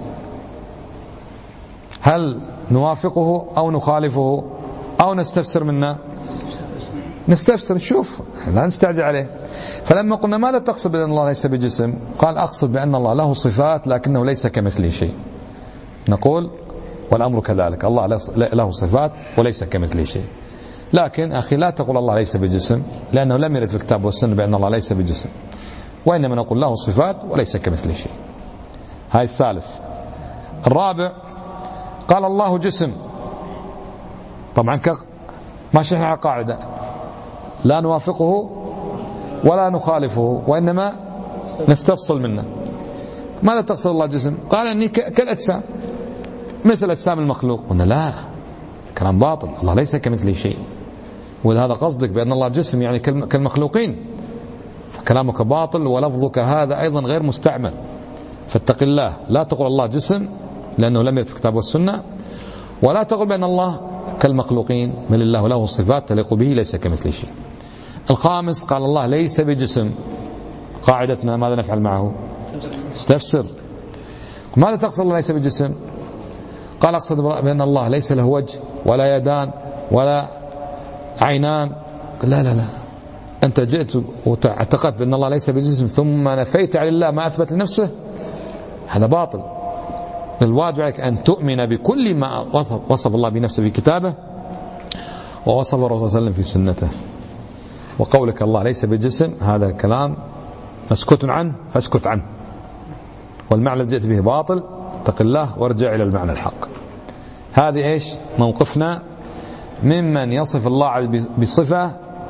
هل نوافقه أو نخالفه أو نستفسر منا؟ نستفسر، نشوف، لا نستعجل عليه. فلما قلنا ماذا تقصد بأن الله ليس بجسم؟ قال أقصد بأن الله له صفات لكنه ليس كمثله شيء. نقول والأمر كذلك، الله له صفات وليس كمثله شيء. لكن أخي لا تقول الله ليس بجسم، لأنه لم يرد في الكتاب والسنة بأن الله ليس بجسم، وإنما نقول له صفات وليس كمثله شيء. هاي الثالث. الرابع قال الله جسم، طبعا ما شئنا على قاعدة لا نوافقه ولا نخالفه وإنما نستفصل منه. ماذا تقصد الله جسم؟ قال أني كالأجسام مثل أجسام المخلوق. قلنا لا، كلام باطل، الله ليس كمثله شيء، وهذا قصدك بأن الله جسم يعني كالمخلوقين، كلامك باطل ولفظك هذا أيضا غير مستعمل. فاتق الله، لا تقول الله جسم لأنه لم يرد في الكتاب والسنة، ولا تقول بأن الله كالمخلوقين، بل الله له صفات تليق به ليس كمثله شيء. الخامس قال الله ليس بجسم، قاعدتنا ماذا نفعل معه؟ استفسر. ماذا تقصد الله ليس بجسم؟ قال أقصد بأن الله ليس له وجه ولا يدان ولا عينان. لا لا لا، أنت جئت واعتقدت بأن الله ليس بجسم ثم نفيت عن الله ما أثبت لنفسه، هذا باطل. الواجب عليك أن تؤمن بكل ما وصف الله بنفسه في كتابه ووصف الرسول صلى الله عليه وسلم في سنته. وقولك الله ليس بجسم هذا كلام مسكوت عنه، فاسكت عنه، والمعنى الذي جئت به باطل، اتق الله وارجع إلى المعنى الحق. هذه إيش موقفنا ممن يصف الله بصفة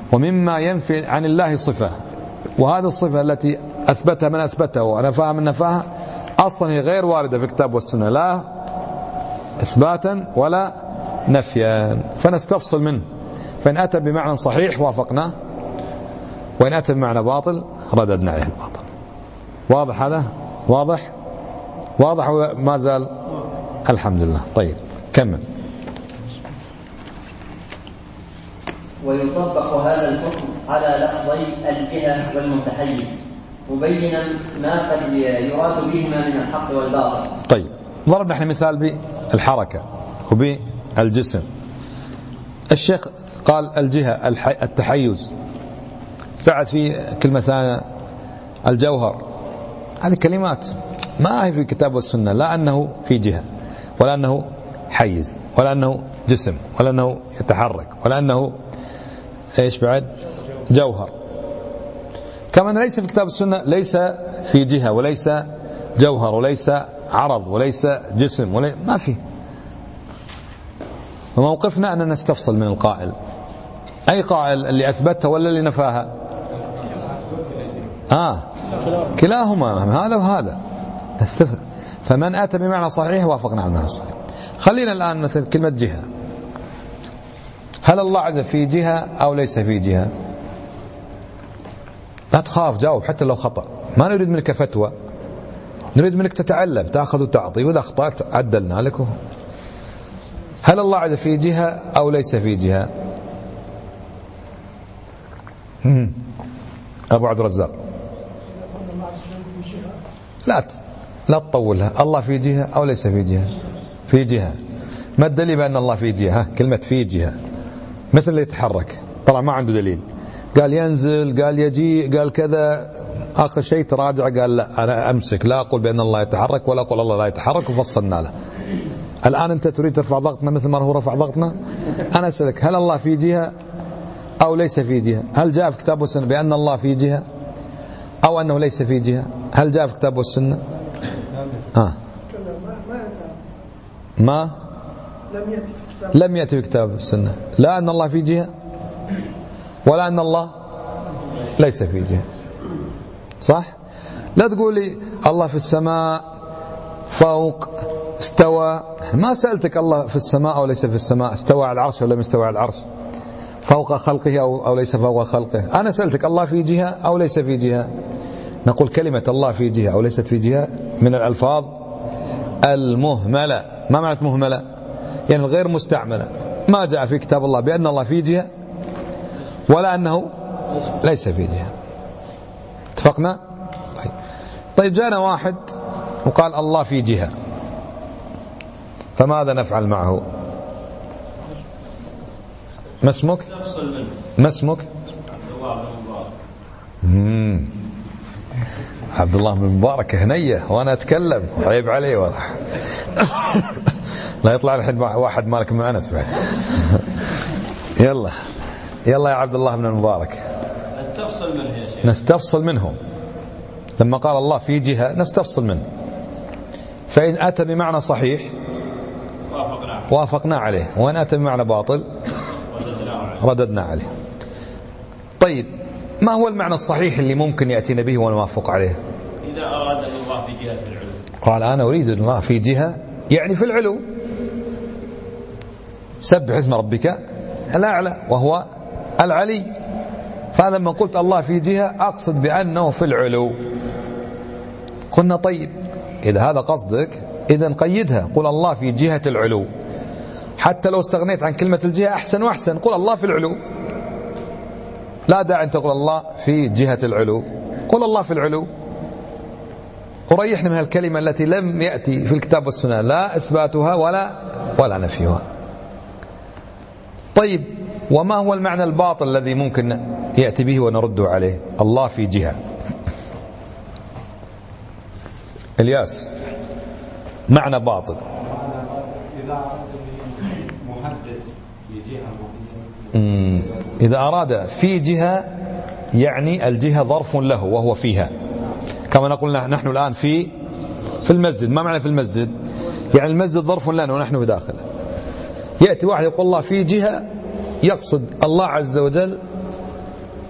ومما ينفي عن الله صفة، وهذه الصفة التي أثبتها من أثبتها ونفاها من نفاها أصلا هي غير واردة في الكتاب والسنة، لا إثباتا ولا نفيا، فنستفصل منه. فإن أتى بمعنى صحيح وافقناه، وإن أتى بمعنى باطل رددنا عليه الباطل. واضح هذا؟ واضح؟ واضح وما زال؟ الحمد لله. طيب كمل. ويطبق هذا الحكم على لفظي الجهة والمتحيز مبينا ما قد يراد بهما من الحق والباطل. طيب ضربنا احنا مثال بالحركة وبالجسم. الشيخ قال الجهة التحيز، بعد في كلمة ثانية الجوهر. هذه كلمات ما هي في الكتاب والسنة، لا أنه في جهة ولا أنه حيز ولا أنه جسم ولا أنه يتحرك ولا أنه إيش بعد جوهر. كمان ليس في كتاب السنة ليس في جهة وليس جوهر وليس عرض وليس جسم وليس ما في. وموقفنا أن نستفصل من القائل، أي قائل اللي أثبتها ولا اللي نفاها؟ آه كلاهما، هذا وهذا. فمن أتى بمعنى صحيح وافقنا على المعنى الصحيح. خلينا الآن مثل كلمة جهة. هل الله عز في جهة أو ليس في جهة؟ لا تخاف، جاوب حتى لو خطأ، ما نريد منك فتوى، نريد منك تتعلم، تأخذ وتعطي، وإذا أخطأت عدلنا لك. هل الله عز في جهة أو ليس في جهة؟ أبو عبد الرزاق لا لا تطولها. الله في جهة أو ليس في جهة؟ في جهة. ما الدليل بأن الله في جهة؟ كلمة في جهة مثل اللي يتحرك، طبعا ما عنده دليل، قال ينزل، قال يجي، قال كذا، آخر شيء تراجع قال لا أنا أمسك، لا أقول بأن الله يتحرك ولا أقول الله لا يتحرك، وفصلنا له. الآن أنت تريد ترفع ضغطنا مثل ما هو رفع ضغطنا. أنا أسألك هل الله في جهة أو ليس في جهة؟ هل جاء في كتاب والسنة بأن الله في جهة أو أنه ليس في جهة؟ هل جاء في كتاب والسنة؟ آه. ما لم يأتي في كتاب لم يأتي في كتاب السنة، لا أن الله في جهة ولا أن الله ليس في جهة. صح؟ لا تقول لي الله في السماء فوق استوى، ما سألتك الله في السماء أو ليس في السماء، استوى على العرش ولا لم يستوى على العرش، فوق خلقه أو, أو ليس فوق خلقه. أنا سألتك الله في جهة أو ليس في جهة. نقول كلمة الله في جهة أو ليست في جهة من الألفاظ المهملة. ما معنى مهملة؟ يعني غير مستعملة، ما جاء في كتاب الله بأن الله في جهة ولا أنه ليس في جهة. اتفقنا؟ طيب, طيب جاءنا واحد وقال الله في جهة، فماذا نفعل معه؟ ما اسمك؟ ما اسمك؟ مم. عبد الله بن مبارك هنية وأنا أتكلم وعيب عليه والله. لا يطلع الحين واحد مالك من أنس بعد. يلا يلا يا عبد الله بن المبارك، نستفصل منه يا شيخ. نستفصل منه. لما قال الله في جهة نستفصل منه، فإن أتى بمعنى صحيح وافقنا وافقنا عليه، وإن أتى بمعنى باطل رددنا عليه. طيب ما هو المعنى الصحيح اللي ممكن يأتينا به ونوافق عليه؟ إذا أراد الله في جهة في العلو، قال أنا أريد الله في جهة يعني في العلو، سبح اسم ربك الأعلى وهو العلي. فلما قلت الله في جهة أقصد بأنه في العلو. قلنا طيب إذا هذا قصدك إذا قيدها، قل الله في جهة العلو. حتى لو استغنيت عن كلمة الجهة أحسن وأحسن، قل الله في العلو، لا داعي أن تقول الله في جهة العلو، قل الله في العلو. وريحنا من الكلمة التي لم يأتي في الكتاب والسنة لا إثباتها ولا ولا نفيها. طيب وما هو المعنى الباطل الذي ممكن يأتي به ونرد عليه؟ الله في جهة. الياس معنى باطل إذا أراد في جهة يعني الجهة ظرف له وهو فيها، كما نقول نحن الآن في في المسجد. ما معنى في المسجد؟ يعني المسجد ظرف لنا ونحن في داخله. يأتي واحد يقول الله في جهة يقصد الله عز وجل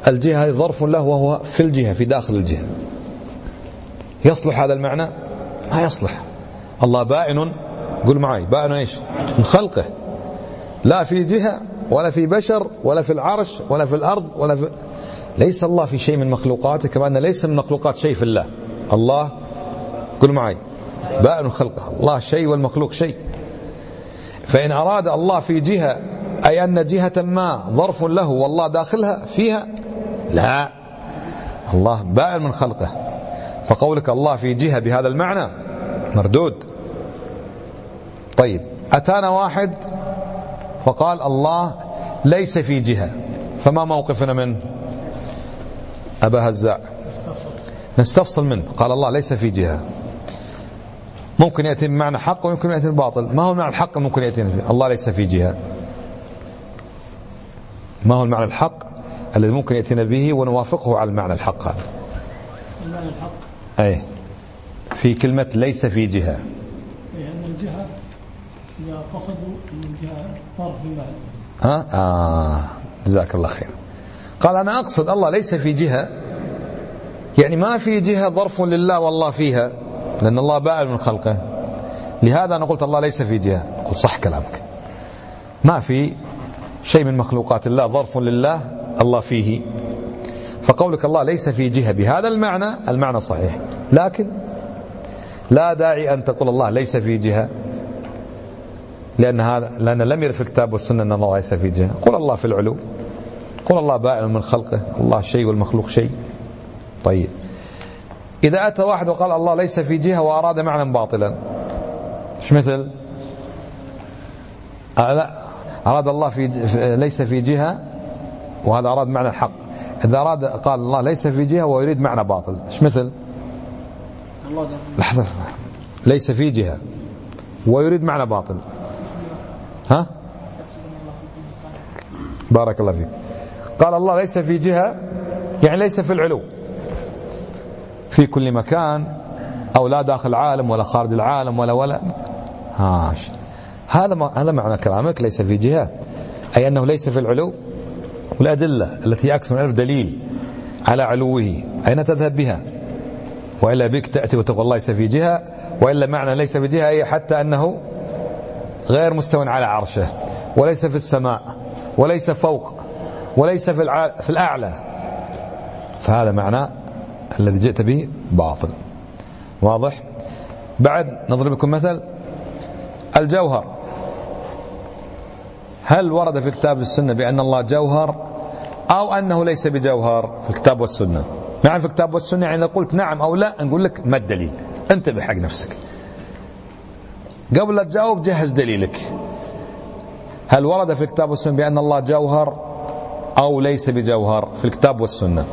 الجهة هذه ظرف له وهو في الجهة في داخل الجهة. يصلح هذا المعنى؟ ما يصلح. الله بائن، قل معي، بائن ايش؟ من خلقه، لا في جهة ولا في بشر ولا في العرش ولا في الأرض ولا في، ليس الله في شيء من مخلوقاته، كما أن ليس من مخلوقات شيء في الله. الله قل معي بائن خلقه، الله شيء والمخلوق شيء. فإن أراد الله في جهة أي أن جهة ما ظرف له والله داخلها فيها، لا، الله بائن من خلقه. فقولك الله في جهة بهذا المعنى مردود. طيب أتانا واحد وقال الله ليس في جهة، فما موقفنا منه؟ أبا هزاع نستفصل منه. قال الله ليس في جهة، ممكن يأتي بمعنى حق ويمكن يأتي بباطل. ما هو المعنى الحق ممكن يأتي فيه؟ الله ليس في جهة، ما هو المعنى الحق الذي ممكن يأتينا به ونوافقه على المعنى الحق هذا؟ المعنى الحق أي في كلمة ليس في جهة، لأن الجهة إذا قصدوا أن الجهة ظرف لله. ها آه جزاك الله خير. قال أنا أقصد الله ليس في جهة، يعني ما في جهة ظرف لله والله فيها، لأن الله بائن من خلقه. لهذا أنا قلت الله ليس في جهة. قل صح كلامك، ما في شيء من مخلوقات الله ظرف لله الله فيه. فقولك الله ليس في جهة بهذا المعنى المعنى صحيح، لكن لا داعي أن تقول الله ليس في جهة، لأن هذا لأن لم يرد في الكتاب والسنة أن الله ليس في جهة. قل الله في العلو، قل الله بائن من خلقه، الله شيء والمخلوق شيء. طيب إذا أتى واحد وقال الله ليس في جهة وأراد معنى باطلا، إيش مثل؟ أراد الله في ليس في جهة وهذا أراد معنى حق. إذا أراد قال الله ليس في جهة ويريد معنى باطل، إيش مثل؟ لحظة، ليس في جهة ويريد معنى باطل، ها؟ بارك الله فيك. قال الله ليس في جهة يعني ليس في العلو في كل مكان، أو لا داخل العالم ولا خارج العالم ولا ولا هاش. هذا هذا معنى كلامك ليس في جهة، أي أنه ليس في العلو. والأدلة التي أكثر من ألف دليل على علوه أين تذهب بها؟ وإلا بك تأتي وتقول الله ليس في جهة، وإلا معنى ليس في جهة أي حتى أنه غير مستوى على عرشه، وليس في السماء، وليس فوق، وليس في, الع... في الأعلى. فهذا معنى الذي جئت به باطل. واضح؟ بعد نضرب لكم مثل الجوهر. هل ورد في الكتاب والسنة بأن الله جوهر أو أنه ليس بجوهر في الكتاب والسنة؟ نعم في الكتاب والسنة. يعني إذا قلت نعم أو لا نقول لك ما الدليل، انتبه حق نفسك قبل لا تجاوب، جهز دليلك. هل ورد في الكتاب والسنة بأن الله جوهر أو ليس بجوهر في الكتاب والسنة؟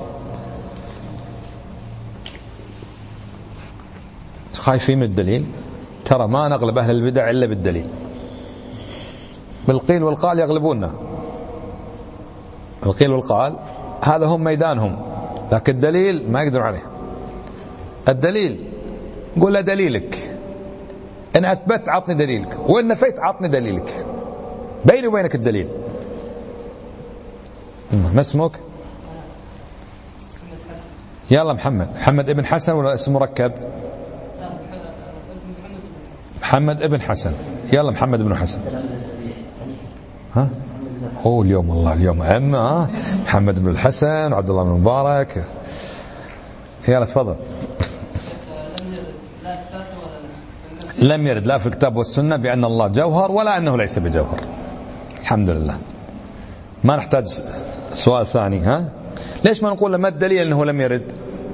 خايفين من الدليل؟ ترى ما نغلب أهل البدع إلا بالدليل. بالقيل والقال يغلبوننا، القيل والقال هذا هم ميدانهم، لكن الدليل ما يقدر عليه. الدليل قول له دليلك، إن أثبت عطني دليلك، وإن نفيت عطني دليلك، بيني وبينك الدليل. ما اسمك؟ يلا محمد. محمد ابن حسن ولا اسم مركب؟ محمد ابن حسن. يلا محمد ابن حسن. ها؟ هو اليوم والله اليوم أما ها؟ محمد بن الحسن وعبد الله بن المبارك. يلا تفضل. لم يرد لا في الكتاب والسنة بأن الله جوهر ولا أنه ليس بجوهر. الحمد لله، ما نحتاج سؤال ثاني. ها؟ ليش ما نقول ما الدليل أنه لم يرد؟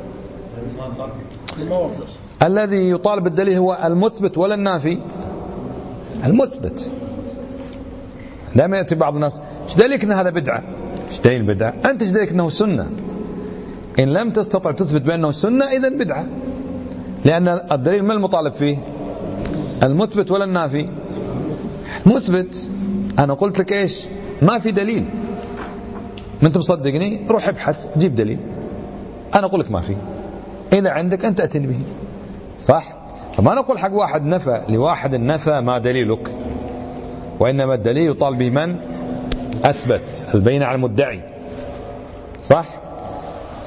الذي يطالب بالدليل هو المثبت ولا النافي؟ المثبت. دائما يأتي بعض الناس ايش دليلك ان هذا بدعة؟ ايش دليل بدعة؟ انت ايش دليلك انه سنة؟ ان لم تستطع تثبت بانه سنة اذا بدعة، لان الدليل ما المطالب فيه؟ المثبت ولا النافي؟ مثبت. انا قلت لك ايش؟ ما في دليل، ما انت مصدقني، روح ابحث جيب دليل. انا اقول لك ما في، اذا عندك انت اتني به، صح؟ فما نقول حق واحد نفى لواحد النفى ما دليلك، وإنما الدليل يطالب به من أثبت، البينة على المدعي، صح؟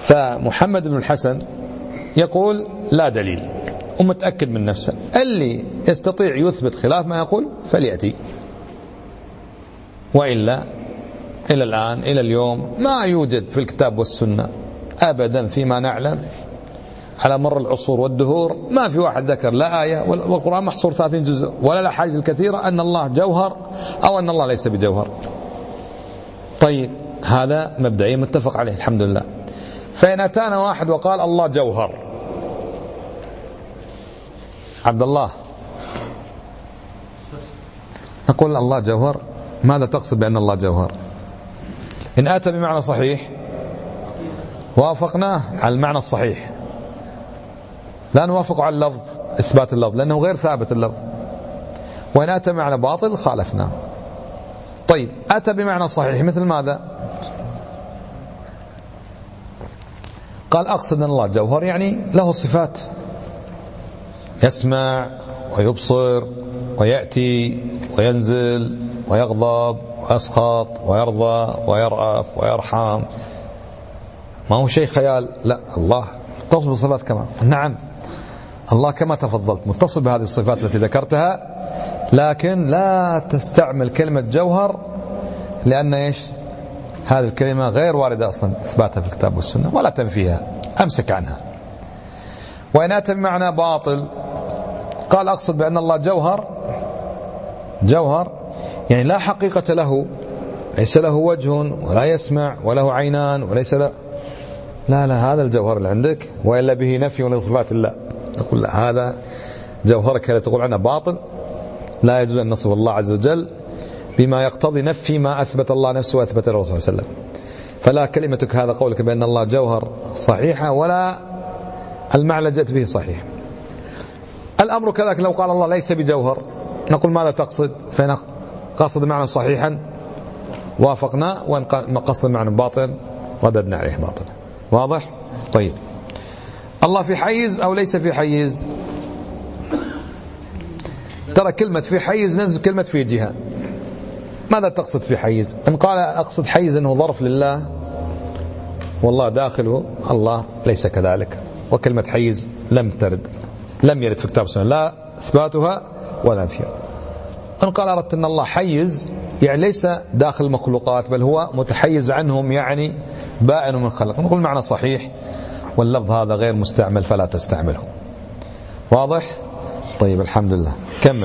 فمحمد بن الحسن يقول لا دليل ومتأكد من نفسه، اللي يستطيع يثبت خلاف ما يقول فليأتي، وإلا إلى الآن إلى اليوم ما يوجد في الكتاب والسنة أبدا فيما نعلم على مر العصور والدهور ما في واحد ذكر لا آية، والقرآن محصور ثلاثين جزء، ولا الأحاديث الكثيرة أن الله جوهر أو أن الله ليس بجوهر. طيب هذا مبدئيا متفق عليه الحمد لله. فإن أتانا واحد وقال الله جوهر، عبد الله نقول الله جوهر، ماذا تقصد بأن الله جوهر؟ إن أتى بمعنى صحيح وافقناه على المعنى الصحيح، لا نوافق على اللفظ إثبات اللفظ لأنه غير ثابت اللفظ. وإن أتى بمعنى باطل خالفناه. طيب أتى بمعنى صحيح مثل ماذا؟ قال أقصد أن الله جوهر يعني له صفات، يسمع ويبصر ويأتي وينزل ويغضب ويسخط ويرضى ويرأف ويرحم، ما هو شيء خيال، لا الله متصف بالصفات كمان. نعم الله كما تفضلت متصف بهذه الصفات التي ذكرتها، لكن لا تستعمل كلمة جوهر لأن إيش هذه الكلمة غير واردة أصلا إثباتها في الكتاب والسنة ولا تنفيها، أمسك عنها. وإن أتى بمعنى باطل قال أقصد بأن الله جوهر، جوهر يعني لا حقيقة له، ليس له وجه ولا يسمع وله عينان وليس له، لا لا هذا الجوهر اللي عندك وإلا به نفي لصفات الله، تقول لا هذا جوهرك اللي تقول عنه باطل، لا يجوز أن نصف الله عز وجل بما يقتضي نفي ما أثبت الله نفسه وأثبت الرسول صلى الله عليه وسلم. فلا كلمتك هذا قولك بأن الله جوهر صحيحة ولا المعنى جاءت به صحيح. الأمر كذلك لو قال الله ليس بجوهر نقول ماذا تقصد؟ فإن قصد معنى صحيحا وافقنا، وإن قصد معنى باطل رددنا عليه باطل. واضح؟ طيب الله في حيز أو ليس في حيز؟ ترى كلمة في حيز ننزل كلمة في جهة. ماذا تقصد في حيز؟ إن قال أقصد حيز أنه ظرف لله والله داخله، الله ليس كذلك، وكلمة حيز لم ترد، لم يرد في كتاب السنة لا إثباتها ولا نفيها. إن قال أردت أن الله حيز يعني ليس داخل المخلوقات بل هو متحيز عنهم يعني بائن من خلق، نقول معنى صحيح واللفظ هذا غير مستعمل فلا تستعمله. واضح؟ طيب الحمد لله. كمل.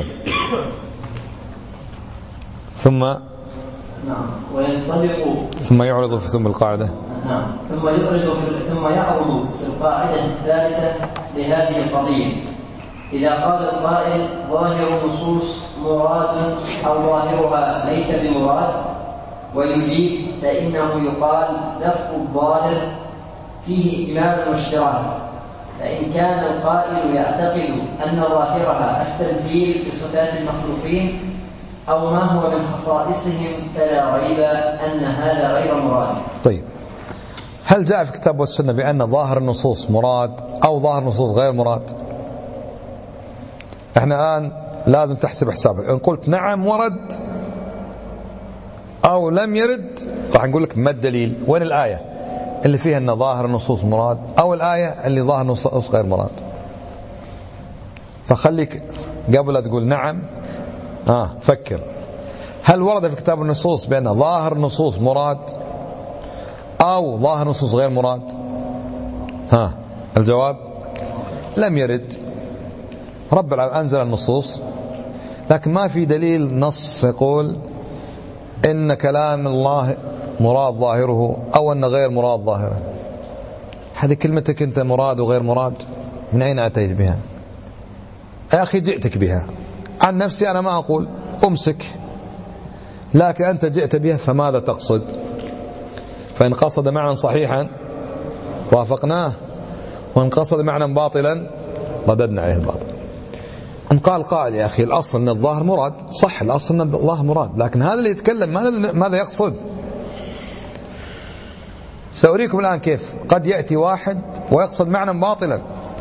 ثم نعم وينطلق ثم يعرض في ثم القاعدة. نعم ثم يعرض في ثم يعرض في القاعدة الثالثة لهذه القضية. إذا قال القائل ظاهر النصوص مراد أو ظاهرها ليس بمراد ويجيب، فإنه يقال لفظ الظاهر فيه إجمال واشتراك. فإن كان القائل يعتقد أن ظاهرها التمثيل بصفات المخلوقين أو ما هو من خصائصهم فلا ريب أن هذا غير مراد. طيب هل جاء في الكتاب والسنة بأن ظاهر النصوص مراد أو ظاهر النصوص غير مراد؟ احنا الآن لازم تحسب حسابك. إن قلت نعم ورد أو لم يرد راح نقول لك ما الدليل، وين الآية اللي فيها أن ظاهر النصوص مراد أو الآية اللي ظاهر النصوص غير مراد. فخليك قبل لا تقول نعم آه فكر، هل ورد في كتاب النصوص بأن ظاهر النصوص مراد أو ظاهر النصوص غير مراد؟ ها الجواب لم يرد. رب العالمين أنزل النصوص لكن ما في دليل نص يقول إن كلام الله مراد ظاهره أو أن غير مراد ظاهره. هذه كلمتك أنت مراد وغير مراد من أين أتيت بها يا أخي؟ جئتك بها عن نفسي أنا ما أقول أمسك، لكن أنت جئت بها فماذا تقصد؟ فإن قصد معنى صحيحا وافقناه، وإن قصد معنى باطلا رددنا عليه الباطل. إن قال قائل يا أخي الأصل أن الظاهر مراد، صح الأصل أن الله مراد، لكن هذا اللي يتكلم ماذا يقصد؟ سأريكم الآن كيف قد يأتي واحد ويقصد معنى باطلا.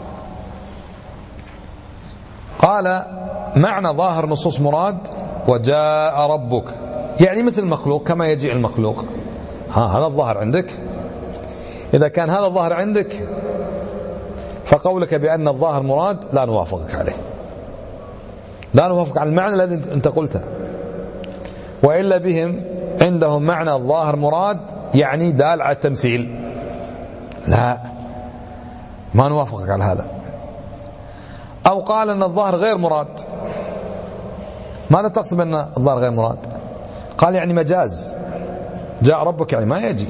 قال معنى ظاهر نصوص مراد وجاء ربك، يعني مثل المخلوق كما يجيء المخلوق. ها هذا الظاهر عندك؟ إذا كان هذا الظاهر عندك فقولك بأن الظاهر مراد لا نوافقك عليه، لا نوافق على المعنى الذي أنت قلته. وإلا بهم عندهم معنى الظاهر مراد يعني دال على التمثيل، لا ما نوافقك على هذا. أو قال أن الظاهر غير مراد. ماذا تقصد أن الظاهر غير مراد؟ قال يعني مجاز، جاء ربك يعني ما يجي،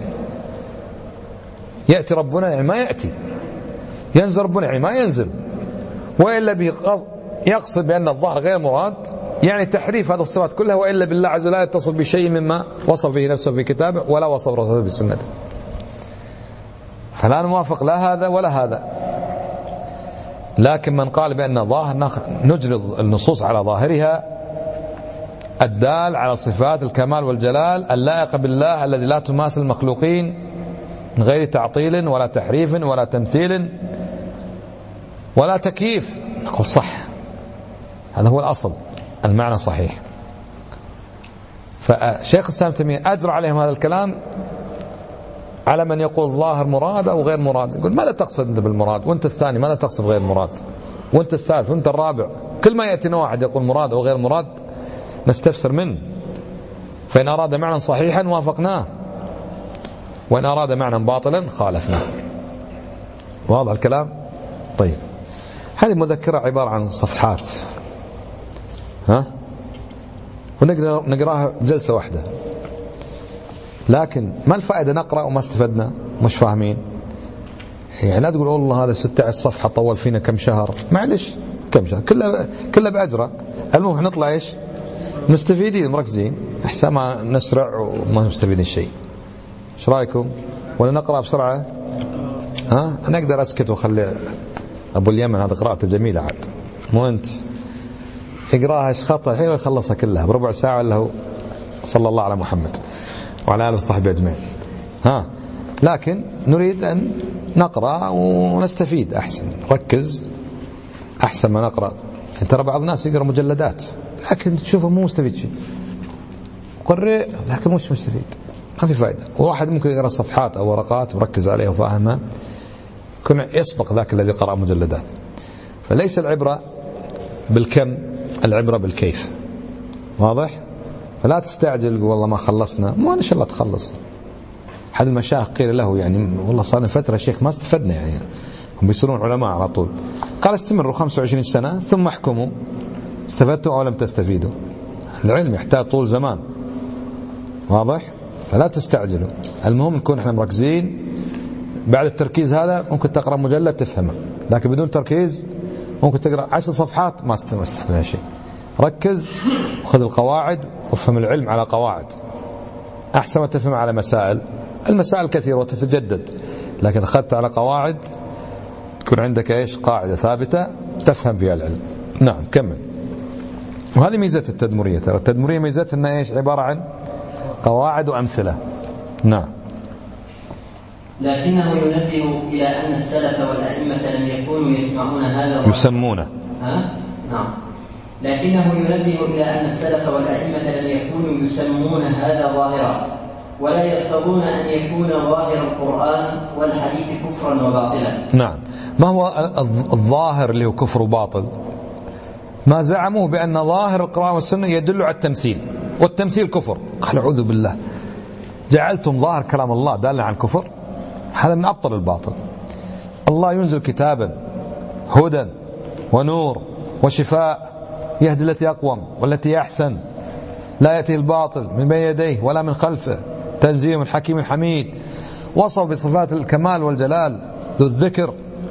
يأتي ربنا يعني ما يأتي، ينزل ربنا يعني ما ينزل. وإلا به يقصد بأن الظاهر غير مراد يعني تحريف هذه الصفات كلها، وإلا بالله عز وجل لا يتصل بشيء مما وصف به نفسه في كتابه ولا وصف رسوله في سنته. فلا نوافق لا هذا ولا هذا. لكن من قال بأن ظاهر نجري النصوص على ظاهرها الدال على صفات الكمال والجلال اللائقة بالله الذي لا تماثل المخلوقين من غير تعطيل ولا تحريف ولا تمثيل ولا تكييف، نقول صح، هذا هو الأصل، المعنى صحيح. فشيخ الإسلام تيمية أجرى عليهم هذا الكلام على من يقول ظاهر مراد أو غير مراد. يقول ماذا تقصد أنت بالمراد، وأنت الثاني ماذا تقصد غير مراد، وأنت الثالث وأنت الرابع، كل ما يأتينا واحد يقول مراد أو غير مراد نستفسر منه، فإن أراد معنى صحيحا وافقناه، وإن أراد معنى باطلا خالفناه. واضح الكلام؟ طيب، هذه مذكرة عبارة عن صفحات، ها، ونقراها جلسة واحدة. لكن ما الفائدة نقرأ وما استفدنا مش فاهمين؟ يعني لا تقول والله هذا ستة عشر صفحة طول فينا كم شهر، معلش كم شهر، كله كله بأجرة. المهم نطلع ايش؟ مستفيدين مركزين، أحسن ما نسرع وما مستفيدين شيء. ايش رايكم؟ ولا نقرأ بسرعة؟ ها، أنا أقدر أسكت وأخلي أبو اليمن هذا قراءته جميلة عاد، مو أنت اقراها ايش خطأ الحين ويخلصها كلها بربع ساعة إلا هو. صلى الله على محمد وعلى آله وصحبه أجمعين. ها، لكن نريد أن نقرأ ونستفيد أحسن، ركز أحسن ما نقرأ. ترى بعض الناس يقرأ مجلدات لكن تشوفه مو مستفيد شيء، قرئ لكن مش مستفيد، ما في فائدة. وواحد ممكن يقرأ صفحات أو ورقات وركز عليها وفاهمها، يكون يسبق ذاك الذي قرأ مجلدات. فليس العبرة بالكم، العبرة بالكيف. واضح؟ فلا تستعجل والله ما خلصنا، مو إن شاء الله تخلص. أحد المشايخ قيل له يعني والله صار لنا فترة شيخ ما استفدنا، يعني هم بيصيرون علماء على طول. قال استمروا خمسة وعشرين سنة ثم احكموا استفدتوا أو لم تستفيدوا. العلم يحتاج طول زمان. واضح؟ فلا تستعجلوا، المهم نكون احنا مركزين. بعد التركيز هذا ممكن تقرأ مجلد تفهمه، لكن بدون تركيز ممكن تقرأ عشر صفحات ما استفدنا شيء. ركز وخذ القواعد وافهم العلم على قواعد، أحسن ما تفهم على مسائل. المسائل كثيرة وتتجدد، لكن أخذت على قواعد تكون عندك إيش؟ قاعدة ثابتة تفهم فيها العلم. نعم كمل. وهذه ميزة التدمرية. ترى التدمرية ميزتها أنها إيش؟ عبارة عن قواعد وأمثلة. نعم. لكنه ينبه إلى أن السلف والأئمة لم يكونوا يسمعون هذا يسمونه. ها؟ نعم. لكنه ينبه إلى أن السلف والأئمة لم يكونوا يسمون هذا ظاهرا، ولا يفترضون أن يكون ظاهر القرآن والحديث كفرا وباطلا. نعم. ما هو الظاهر اللي هو كفر وباطل؟ ما زعموه بأن ظاهر القرآن والسنة يدل على التمثيل، والتمثيل كفر. قال أعوذ بالله، جعلتم ظاهر كلام الله دالا على الكفر؟ هذا من أبطل الباطل. الله ينزل كتابا هدى ونور وشفاء يهدي التي أقوم والتي أحسن، لا يأتي الباطل من بين يديه ولا من خلفه، تنزيل من حكيم حميد. وصف بصفات الكمال والجلال، ذو الذكر،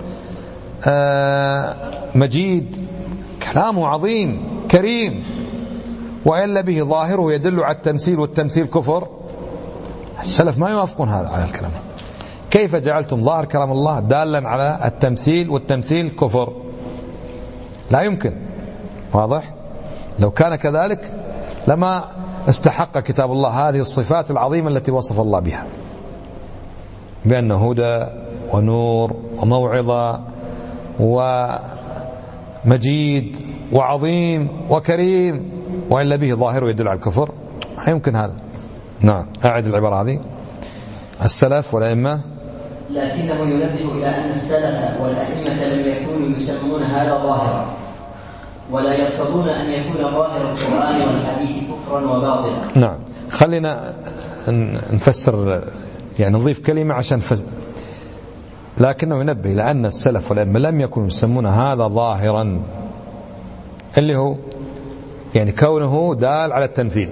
آه مجيد، كلامه عظيم كريم. وإلا به ظاهره يدل على التمثيل، والتمثيل كفر. السلف ما يوافقون هذا على الكلام. كيف جعلتم ظاهر كلام الله دالا على التمثيل والتمثيل كفر؟ لا يمكن. واضح؟ لو كان كذلك لما استحق كتاب الله هذه الصفات العظيمة التي وصف الله بها، بأنه هدى ونور وموعظة ومجيد وعظيم وكريم، وإلا به ظاهره يدل على الكفر. لا يمكن هذا. نعم. أعد العبارة هذه. السلف والأئمة لكنه ينبه إلى أن السلف والأئمة لم يكونوا يسمون هذا ظاهرا، ولا يرتضون أن يكون ظاهر القرآن والحديث كفرا وباطلا. نعم، خلينا نفسر، يعني نضيف كلمة عشان فز... لكنه ينبه إلى أن السلف والأئمة لم يكونوا يسمون هذا ظاهرا، اللي هو يعني كونه دال على التمثيل.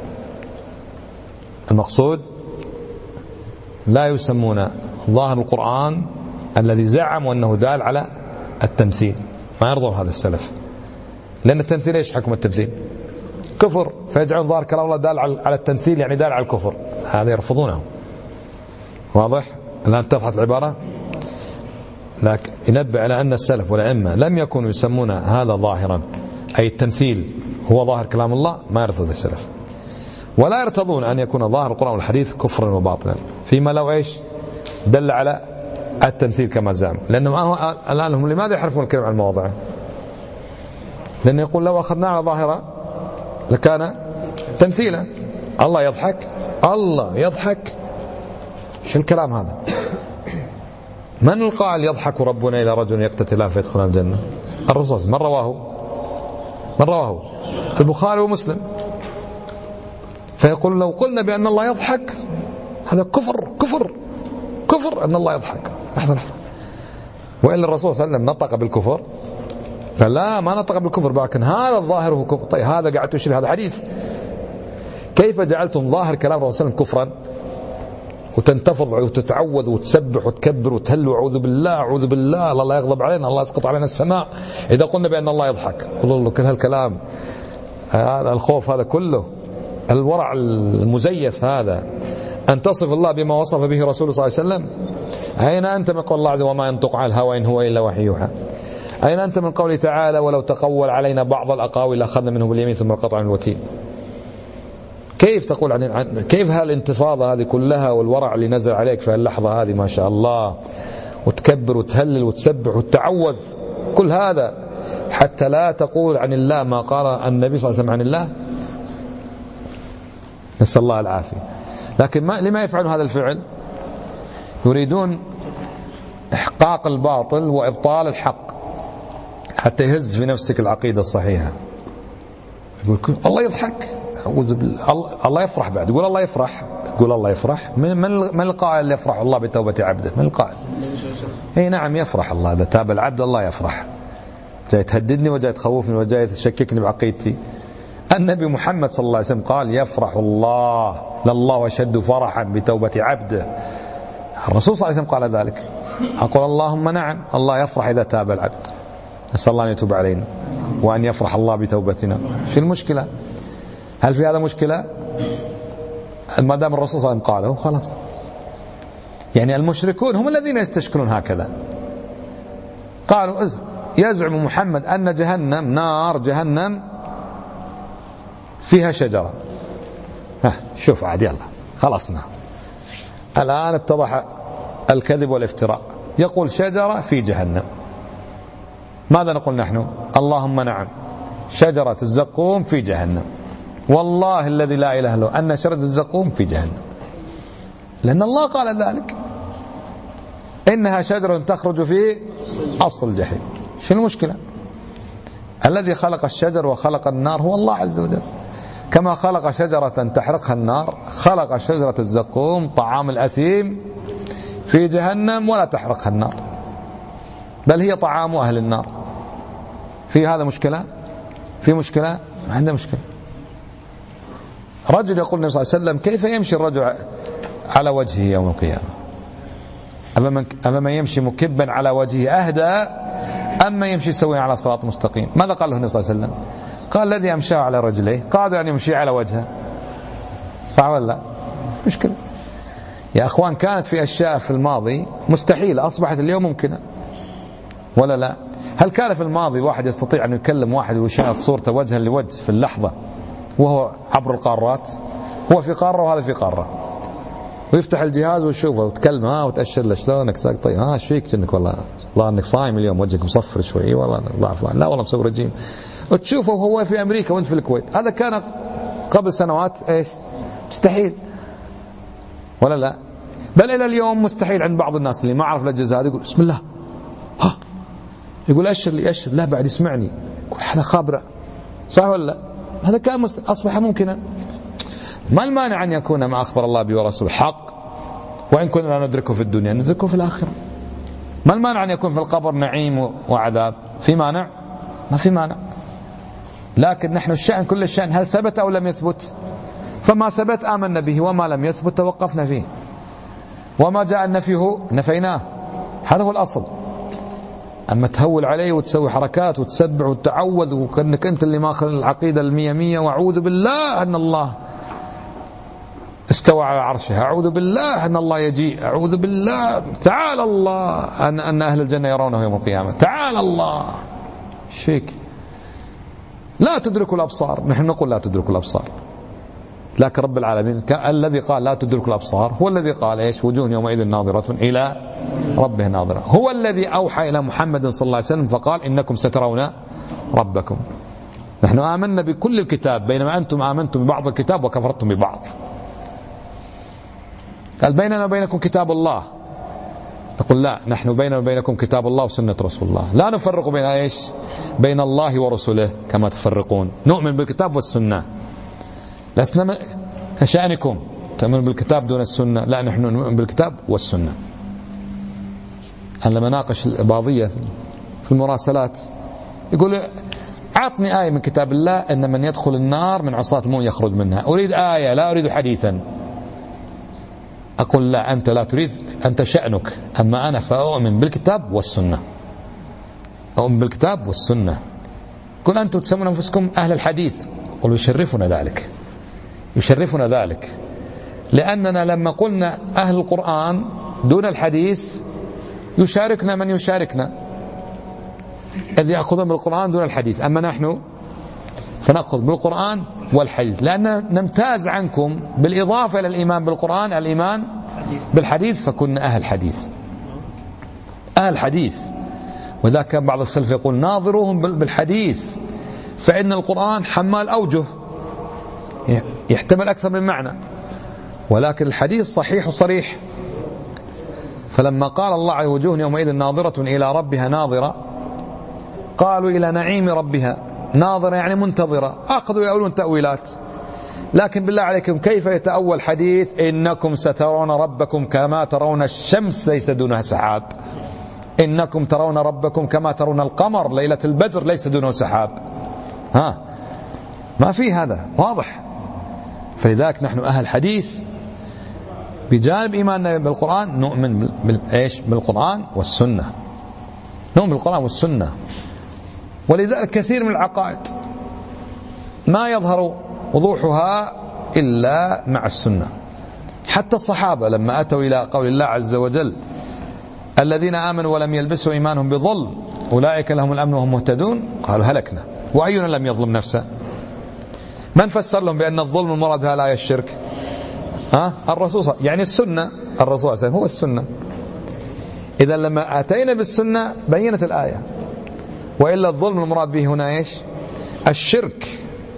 المقصود لا يسمون ظاهر القرآن الذي زعموا أنه دال على التمثيل، ما يرضون هذا السلف، لأن التمثيل إيش حكم التمثيل؟ كفر، فيجعلون ظاهر كلام الله دال على التمثيل يعني دال على الكفر، هذا يرفضونه. واضح؟ الآن اتضحت العبارة. لكن ينبه على أن السلف والأئمة لم يكونوا يسمون هذا ظاهرا، أي التمثيل هو ظاهر كلام الله، ما يرتضي السلف، ولا يرتضون أن يكون ظاهر القرآن والحديث كفرا وباطلا فيما لو إيش دل على التمثيل كما زعم. لأنهم الآن هم لماذا يحرفون الكلام عن مواضعه؟ لأنه يقول لو أخذنا على ظاهرة لكان تمثيلا. الله يضحك، الله يضحك، شو الكلام هذا؟ من القائل يضحك ربنا إلى رجل يقتتلان فيدخلان الجنة؟ الرسول. من رواه؟ من رواه؟ البخاري ومسلم. فيقول لو قلنا بأن الله يضحك هذا كفر كفر كفر أن الله يضحك. لحظة لحظة، وإلا الرسول صلى الله عليه وسلم نطق بالكفر؟ لا، ما نطق بالكفر، لكن هذا الظاهر هو كفر. طيب هذا قاعد تشير هذا حديث، كيف جعلتم ظاهر كلام الرسول صلى الله عليه وسلم كفرا وتنتفض وتتعوذ وتسبح وتكبر وتهل وأعوذ بالله أعوذ بالله الله لا يغضب علينا الله يسقط علينا السماء إذا قلنا بأن الله يضحك؟ قل له كل هالكلام، هذا الخوف هذا كله، الورع المزيف هذا، أن تصف الله بما وصف به رسوله صلى الله عليه وسلم. أين أنت من قول الله عز وجل وما ينطق عن الهوى إن هو إلا وحي يوحى؟ أين أنت من قوله تعالى ولو تقول علينا بعض الأقاويل لأخذنا منه باليمين ثم قطع من الوتين؟ كيف تقول عن, عن كيف هالانتفاضة هذه كلها والورع اللي نزل عليك في اللحظة هذه ما شاء الله، وتكبر وتهلل وتسبح وتعوذ، كل هذا حتى لا تقول عن الله ما قال النبي صلى الله عليه وسلم عن الله؟ نسأل الله العافية. لكن ما لما يفعلون هذا الفعل؟ يريدون إحقاق الباطل وإبطال الحق حتى يهز في نفسك العقيدة الصحيحة. يقول الله يضحك، أعوذ بالله، الله يفرح بعد، يقول الله يفرح، يقول الله يفرح، من من القائل اللي يفرح الله بتوبة عبده؟ من القائل؟ اي نعم يفرح الله إذا تاب العبد، الله يفرح. جاي تهددني وجاي تخوفني وجاي تشككني بعقيدتي. النبي محمد صلى الله عليه وسلم قال يفرح الله لله أشد فرحا بتوبة عبده. الرسول صلى الله عليه وسلم قال ذلك. أقول اللهم نعم، الله يفرح إذا تاب العبد، نسأل الله أن يتوب علينا وأن يفرح الله بتوبتنا. شو المشكلة؟ هل في هذا مشكلة؟ ما دام الرسول صلى الله عليه وسلم قاله خلاص. يعني المشركون هم الذين يستشكلون هكذا. قالوا يزعم محمد أن جهنم، نار جهنم فيها شجرة. ها شوف عاد يلا خلصنا الآن اتضح الكذب والافتراء. يقول شجرة في جهنم، ماذا نقول نحن؟ اللهم نعم، شجرة الزقوم في جهنم، والله الذي لا إله إلا هو أن شجرة الزقوم في جهنم، لأن الله قال ذلك، إنها شجرة تخرج في أصل الجحيم. شو المشكلة؟ الذي خلق الشجر وخلق النار هو الله عز وجل، كما خلق شجرة تحرقها النار خلق شجرة الزقوم طعام الأثيم في جهنم ولا تحرقها النار، بل هي طعام أهل النار. في هذا مشكلة؟ في مشكلة؟ ما عنده مشكلة. رجل يقول النبي صلى الله عليه وسلم كيف يمشي الرجل على وجهه يوم القيامة؟ أما من يمشي مكبا على وجهه أهدى أما يمشي سويا على صراط مستقيم؟ ماذا قال له النبي صلى الله عليه وسلم؟ قال الذي يمشي على رجليه قادر أن يمشي على وجهه. صح ولا لا؟ مشكلة يا أخوان. كانت في أشياء في الماضي مستحيلة أصبحت اليوم ممكنة ولا لا؟ هل كان في الماضي واحد يستطيع أن يكلم واحد ويشاهد صورته وجها لوجه في اللحظة وهو عبر القارات؟ هو في قارة وهذا في قارة، ويفتح الجهاز ويشوفه وتكلمه ها وتأشر له شلونك ساق طيب ها ايش فيك كأنك والله والله انك صايم اليوم وجهك مصفر شوي والله ضعف لا والله مسوي رجيم، وتشوفه وهو في أمريكا وانت في الكويت. هذا كان قبل سنوات ايش مستحيل ولا لا؟ بل إلى اليوم مستحيل عند بعض الناس اللي ما عرف الجزء هذا يقول بسم الله، ها يقول أشر لي أشر، لا بعد يسمعني، يقول هذا خابرة، صح ولا لا؟ هذا كان أصبح ممكنا. ما المانع أن يكون ما أخبر الله به ورسوله حق، وإن كنا لا ندركه في الدنيا ندركه في الآخرة. ما المانع أن يكون في القبر نعيم وعذاب؟ في مانع؟ ما في مانع. لكن نحن الشأن كل الشأن هل ثبت أو لم يثبت؟ فما ثبت آمنا به، وما لم يثبت توقفنا فيه، وما جاء نفيه نفيناه. هذا هو الأصل. أما تهول عليه وتسوي حركات وتسبع وتعوذ وكأنك أنت اللي ماخذ العقيدة المية مية، وأعوذ بالله أن الله استوى على عرشه، أعوذ بالله أن الله يجيء، أعوذ بالله، تعالى الله أن, أن أهل الجنة يرونه يوم القيامة، تعالى الله. شيك لا تدرك الأبصار، نحن نقول لا تدرك الأبصار، لكن رب العالمين الذي قال لا تدرك الأبصار هو الذي قال إيش؟ وجوه يومئذ ناظرة إلى ربها ناظرة. هو الذي أوحى إلى محمد صلى الله عليه وسلم فقال إنكم سترون ربكم. نحن آمنا بكل الكتاب بينما أنتم آمنتم ببعض الكتاب وكفرتم ببعض. قال بيننا وبينكم كتاب الله، نقول لا، نحن بيننا وبينكم كتاب الله وسنة رسول الله، لا نفرق بين إيش؟ بين الله ورسله كما تفرقون. نؤمن بالكتاب والسنة، لسنا كشأنكم تؤمنون بالكتاب دون السنة، لا، نحن نؤمن بالكتاب والسنة. أنا لما ناقش الإباضية في المراسلات يقول أعطني آية من كتاب الله أن من يدخل النار من عصاة المؤمن يخرج منها، أريد آية لا أريد حديثا. أقول لا، أنت لا تريد، أنت شأنك، أما أنا فأؤمن بالكتاب والسنة، أؤمن بالكتاب والسنة. قل أنتم تسمون أنفسكم أهل الحديث، قل يشرفنا ذلك، يشرفنا ذلك، لأننا لما قلنا أهل القرآن دون الحديث يشاركنا من يشاركنا الذي يأخذون بالقرآن دون الحديث، أما نحن فنأخذ بالقرآن والحديث، لأننا نمتاز عنكم بالإضافة إلى الإيمان بالقرآن الإيمان بالحديث، فكنا أهل حديث، أهل حديث. وذا كان بعض الخلف يقول ناظروهم بالحديث فإن القرآن حمال أوجه يحتمل أكثر من معنى، ولكن الحديث صحيح وصريح. فلما قال الله على وجوه يومئذ ناظرة إلى ربها ناظرة، قالوا إلى نعيم ربها ناظرة يعني منتظرة، أخذوا يقولون تأويلات. لكن بالله عليكم كيف يتأول حديث إنكم سترون ربكم كما ترون الشمس ليس دونها سحاب، إنكم ترون ربكم كما ترون القمر ليلة البدر ليس دونه سحاب؟ ها، ما في، هذا واضح. فلذلك نحن أهل حديث، بجانب إيماننا بالقرآن نؤمن بالإيش؟ بالقرآن والسنة، نؤمن بالقرآن والسنة. ولذلك كثير من العقائد ما يظهر وضوحها إلا مع السنة. حتى الصحابة لما أتوا إلى قول الله عز وجل الذين آمنوا ولم يلبسوا إيمانهم بظلم أولئك لهم الأمن وهم مهتدون، قالوا هلكنا، وأينا لم يظلم نفسه؟ من فسر لهم بأن الظلم المراد بها لا الشرك؟ ها؟ الرسول صلى، يعني السنة، الرسول صلى الله عليه وسلم هو السنة. إذا لما أتينا بالسنة بينت الآية، وإلا الظلم المراد به هنا إيش؟ الشرك.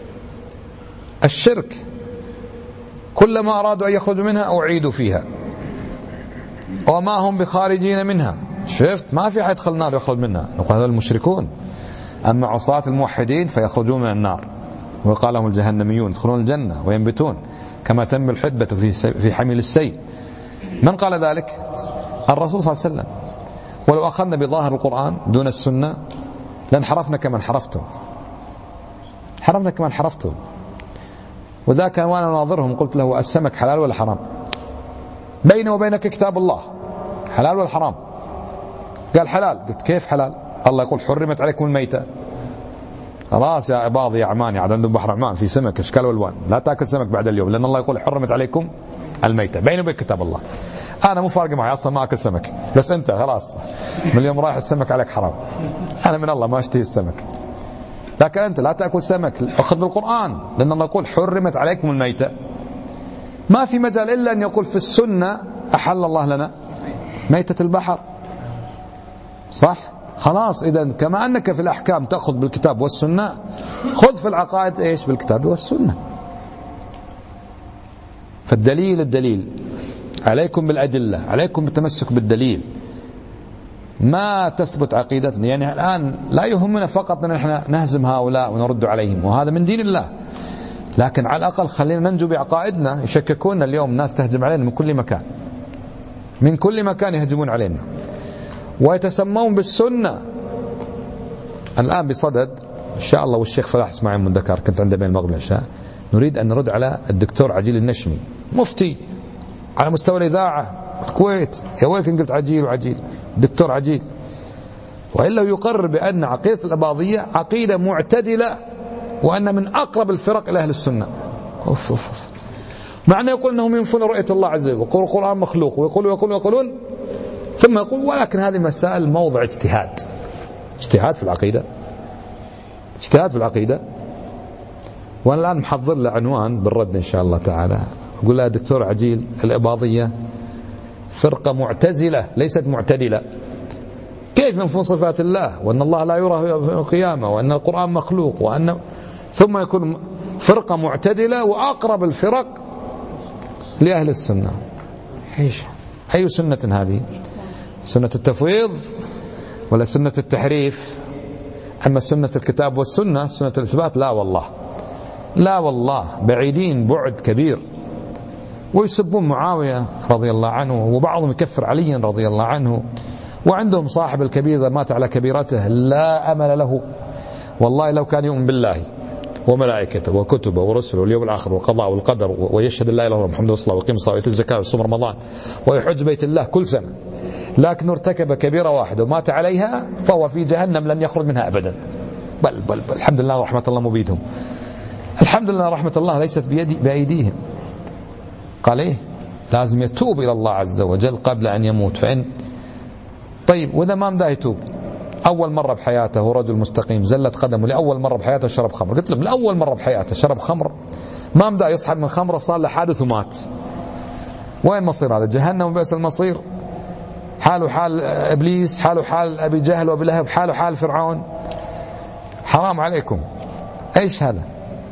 الشرك كلما أرادوا أن يخرجوا منها أعيدوا فيها وما هم بخارجين منها. شفت؟ ما في حد يدخل النار يخرج منها، نقول هذا المشركون. أما عصاة الموحدين فيخرجون من النار، وقال لهم الجهنميون يدخلون الجنة وينبتون كما تنبت الحدبة في في حميل السيل. من قال ذلك؟ الرسول صلى الله عليه وسلم. ولو أخذنا بظاهر القرآن دون السنة لانحرفنا كما انحرفتم، حرفنا كما انحرفتم. وذاك وانا ناظرهم قلت له السمك حلال ولا حرام؟ بيني وبينك كتاب الله، حلال ولا حرام؟ قال حلال. قلت كيف حلال؟ الله يقول حرمت عليكم الميتة. خلاص يا بعض يا عماني عاد عندهم بحر عمان في سمك اشكال والوان، لا تاكل سمك بعد اليوم، لان الله يقول حرمت عليكم الميتة. بيني وبين كتاب الله. انا مو فارق معي اصلا ما اكل سمك، بس انت خلاص من اليوم رايح السمك عليك حرام. انا من الله ما اشتهي السمك، لكن انت لا تاكل سمك، اخذ بالقرآن، لان الله يقول حرمت عليكم الميتة. ما في مجال الا ان يقول في السنة احل الله لنا ميتة البحر، صح؟ خلاص. إذا كما أنك في الأحكام تأخذ بالكتاب والسنة، خذ في العقائد إيش؟ بالكتاب والسنة. فالدليل الدليل عليكم بالأدلة، عليكم بالتمسك بالدليل. ما تثبت عقيدتنا، يعني الآن لا يهمنا فقط أن احنا نهزم هؤلاء ونرد عليهم، وهذا من دين الله، لكن على الأقل خلينا ننجو بعقائدنا. يشككون اليوم ناس تهجم علينا من كل مكان، من كل مكان يهجمون علينا ويتسمون بالسنة. الآن بصدد إن شاء الله والشيخ فلاح اسماعيل من ذكر، كنت عنده بين المغرب والعشاء، نريد أن نرد على الدكتور عجيل النشمي مفتي على مستوى الإذاعة الكويت. يا ويلك إن قلت عجيل وعجيل، دكتور عجيل. وإلا يقرر بأن عقيدة الإباضية عقيدة معتدلة، وأن من أقرب الفرق إلى أهل السنة. أوف أوف أوف. معنى يقول أنهم ينفون رؤية الله عز وجل، ويقول القرآن مخلوق، ويقولوا ويقولوا ويقولون، ثم يقول ولكن هذه مسائل موضع اجتهاد. اجتهاد في العقيدة، اجتهاد في العقيدة. وأنا الآن محضر له عنوان بالرد إن شاء الله تعالى، أقول له دكتور عجيل الإباضية فرقة معتزلة ليست معتدلة. كيف ينفون صفات الله وأن الله لا يرى في القيامة وأن القرآن مخلوق وأن، ثم يكون فرقة معتدلة وأقرب الفرق لأهل السنة. إيش أي سنة هذه؟ سنة التفويض ولا سنة التحريف؟ أما سنة الكتاب والسنة سنة الإثبات لا والله، لا والله، بعيدين بعد كبير. ويسبون معاوية رضي الله عنه، وبعضهم يكفر عليا رضي الله عنه، وعندهم صاحب الكبير إذا مات على كبيرته لا أمل له. والله لو كان يؤمن بالله وملائكته وكتبه ورسله واليوم الآخر والقضاء والقدر، ويشهد الله إله إلا الله محمد رسول الله، ويقيم الصلاة ويؤتي الزكاة ويصوم رمضان ويحج بيت الله كل سنة، لكن ارتكب كبيرة واحدة ومات عليها فهو في جهنم لن يخرج منها أبدا. بل بل بل الحمد لله رحمة الله مبيدهم، الحمد لله رحمة الله ليست بيدي بأيديهم. قال إيه؟ لازم يتوب إلى الله عز وجل قبل أن يموت. فإن طيب وإذا ما مداه يتوب، أول مرة بحياته رجل مستقيم زلت قدمه، لأول مرة بحياته شرب خمر، قلت له لأول مرة بحياته شرب خمر، ما مداه يصحب من خمرة، صار له حادث ومات، وين مصير هذا؟ جهنم وبئس المصير. حاله حال إبليس، حاله حال أبي جهل وأبي لهب، حاله حال فرعون. حرام عليكم. إيش هذا؟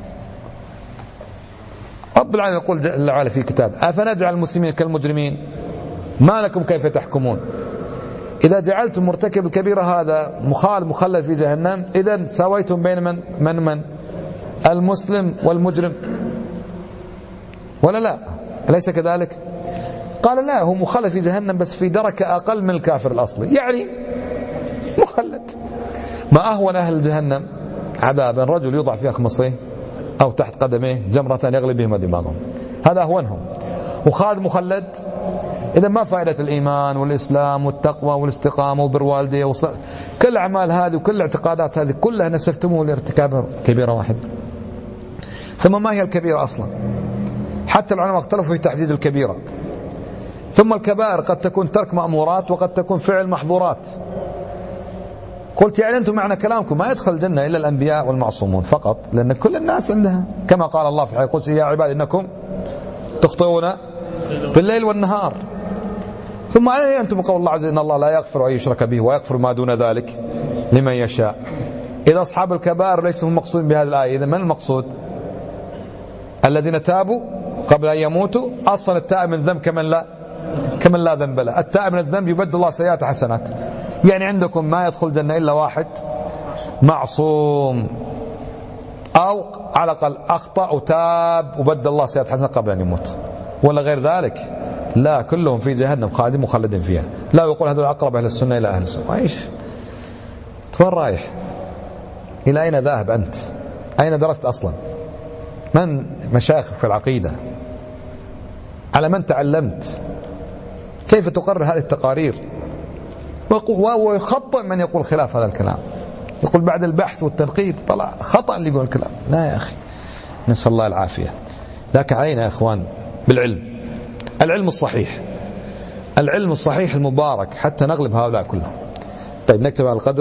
رب العالمين يقول جل وعلا في كتاب: أفنجعل المسلمين كالمجرمين ما لكم كيف تحكمون. إذا جعلتم مرتكب الكبيرة هذا مخال مخلد في جهنم، إذن سويتم بين من من من المسلم والمجرم ولا لا؟ أليس كذلك؟ قال لا، هو مخلد في جهنم بس في دركة أقل من الكافر الأصلي، يعني مخلد. ما أهون أهل جهنم عذابا رجل يوضع في أخمصيه أو تحت قدميه جمرة يغلي بهما دماغهم، هذا أهونهم. وخالد مخلد، إذا ما فائدة الإيمان والإسلام والتقوى والاستقامة وبر والديه وصل... كل الأعمال هذه وكل الاعتقادات هذه كلها نسفتموه لارتكاب كبيرة واحدة. ثم ما هي الكبيرة أصلا؟ حتى العلماء اختلفوا في تحديد الكبيرة. ثم الكبائر قد تكون ترك مأمورات وقد تكون فعل محظورات. قلت يعني أنتم معنى كلامكم ما يدخل الجنة إلا الأنبياء والمعصومون فقط، لأن كل الناس عندها، كما قال الله في الحديث القدسي: يا عباد إنكم تخطئون بالليل والنهار. ثم عليه أنتم قول الله عز وجل: إن الله لا يغفر أن يشرك به ويغفر ما دون ذلك لمن يشاء. إذا أصحاب الكبائر ليسوا هم مقصود بهذه الآية، إذا من المقصود؟ الذين تابوا قبل أن يموتوا. أصلا التائب من الذنب كمن لا كمن لا ذنب له. التائب من الذنب يبدل الله سيئات حسنات. يعني عندكم ما يدخل الجنة إلا واحد معصوم، أو على الأقل أخطأ وتاب وبدل الله سيئات حسنات قبل أن يموت، ولا غير ذلك لا، كلهم في جهنم خالدين مخلدين فيها. لا يقول هذول أقرب أهل السنة إلى أهل السنة. وإيش وين رايح؟ إلى أين ذاهب أنت؟ أين درست أصلا؟ من مشايخك في العقيدة؟ على من تعلمت؟ كيف تقرر هذه التقارير؟ ويخطئ من يقول خلاف هذا الكلام، يقول بعد البحث والتنقيب طلع خطأ اللي يقول الكلام. لا يا أخي، نسأل الله العافية. لكن علينا يا إخوان بالعلم، العلم الصحيح، العلم الصحيح المبارك، حتى نغلب هؤلاء كلهم. طيب نكتب على القدر.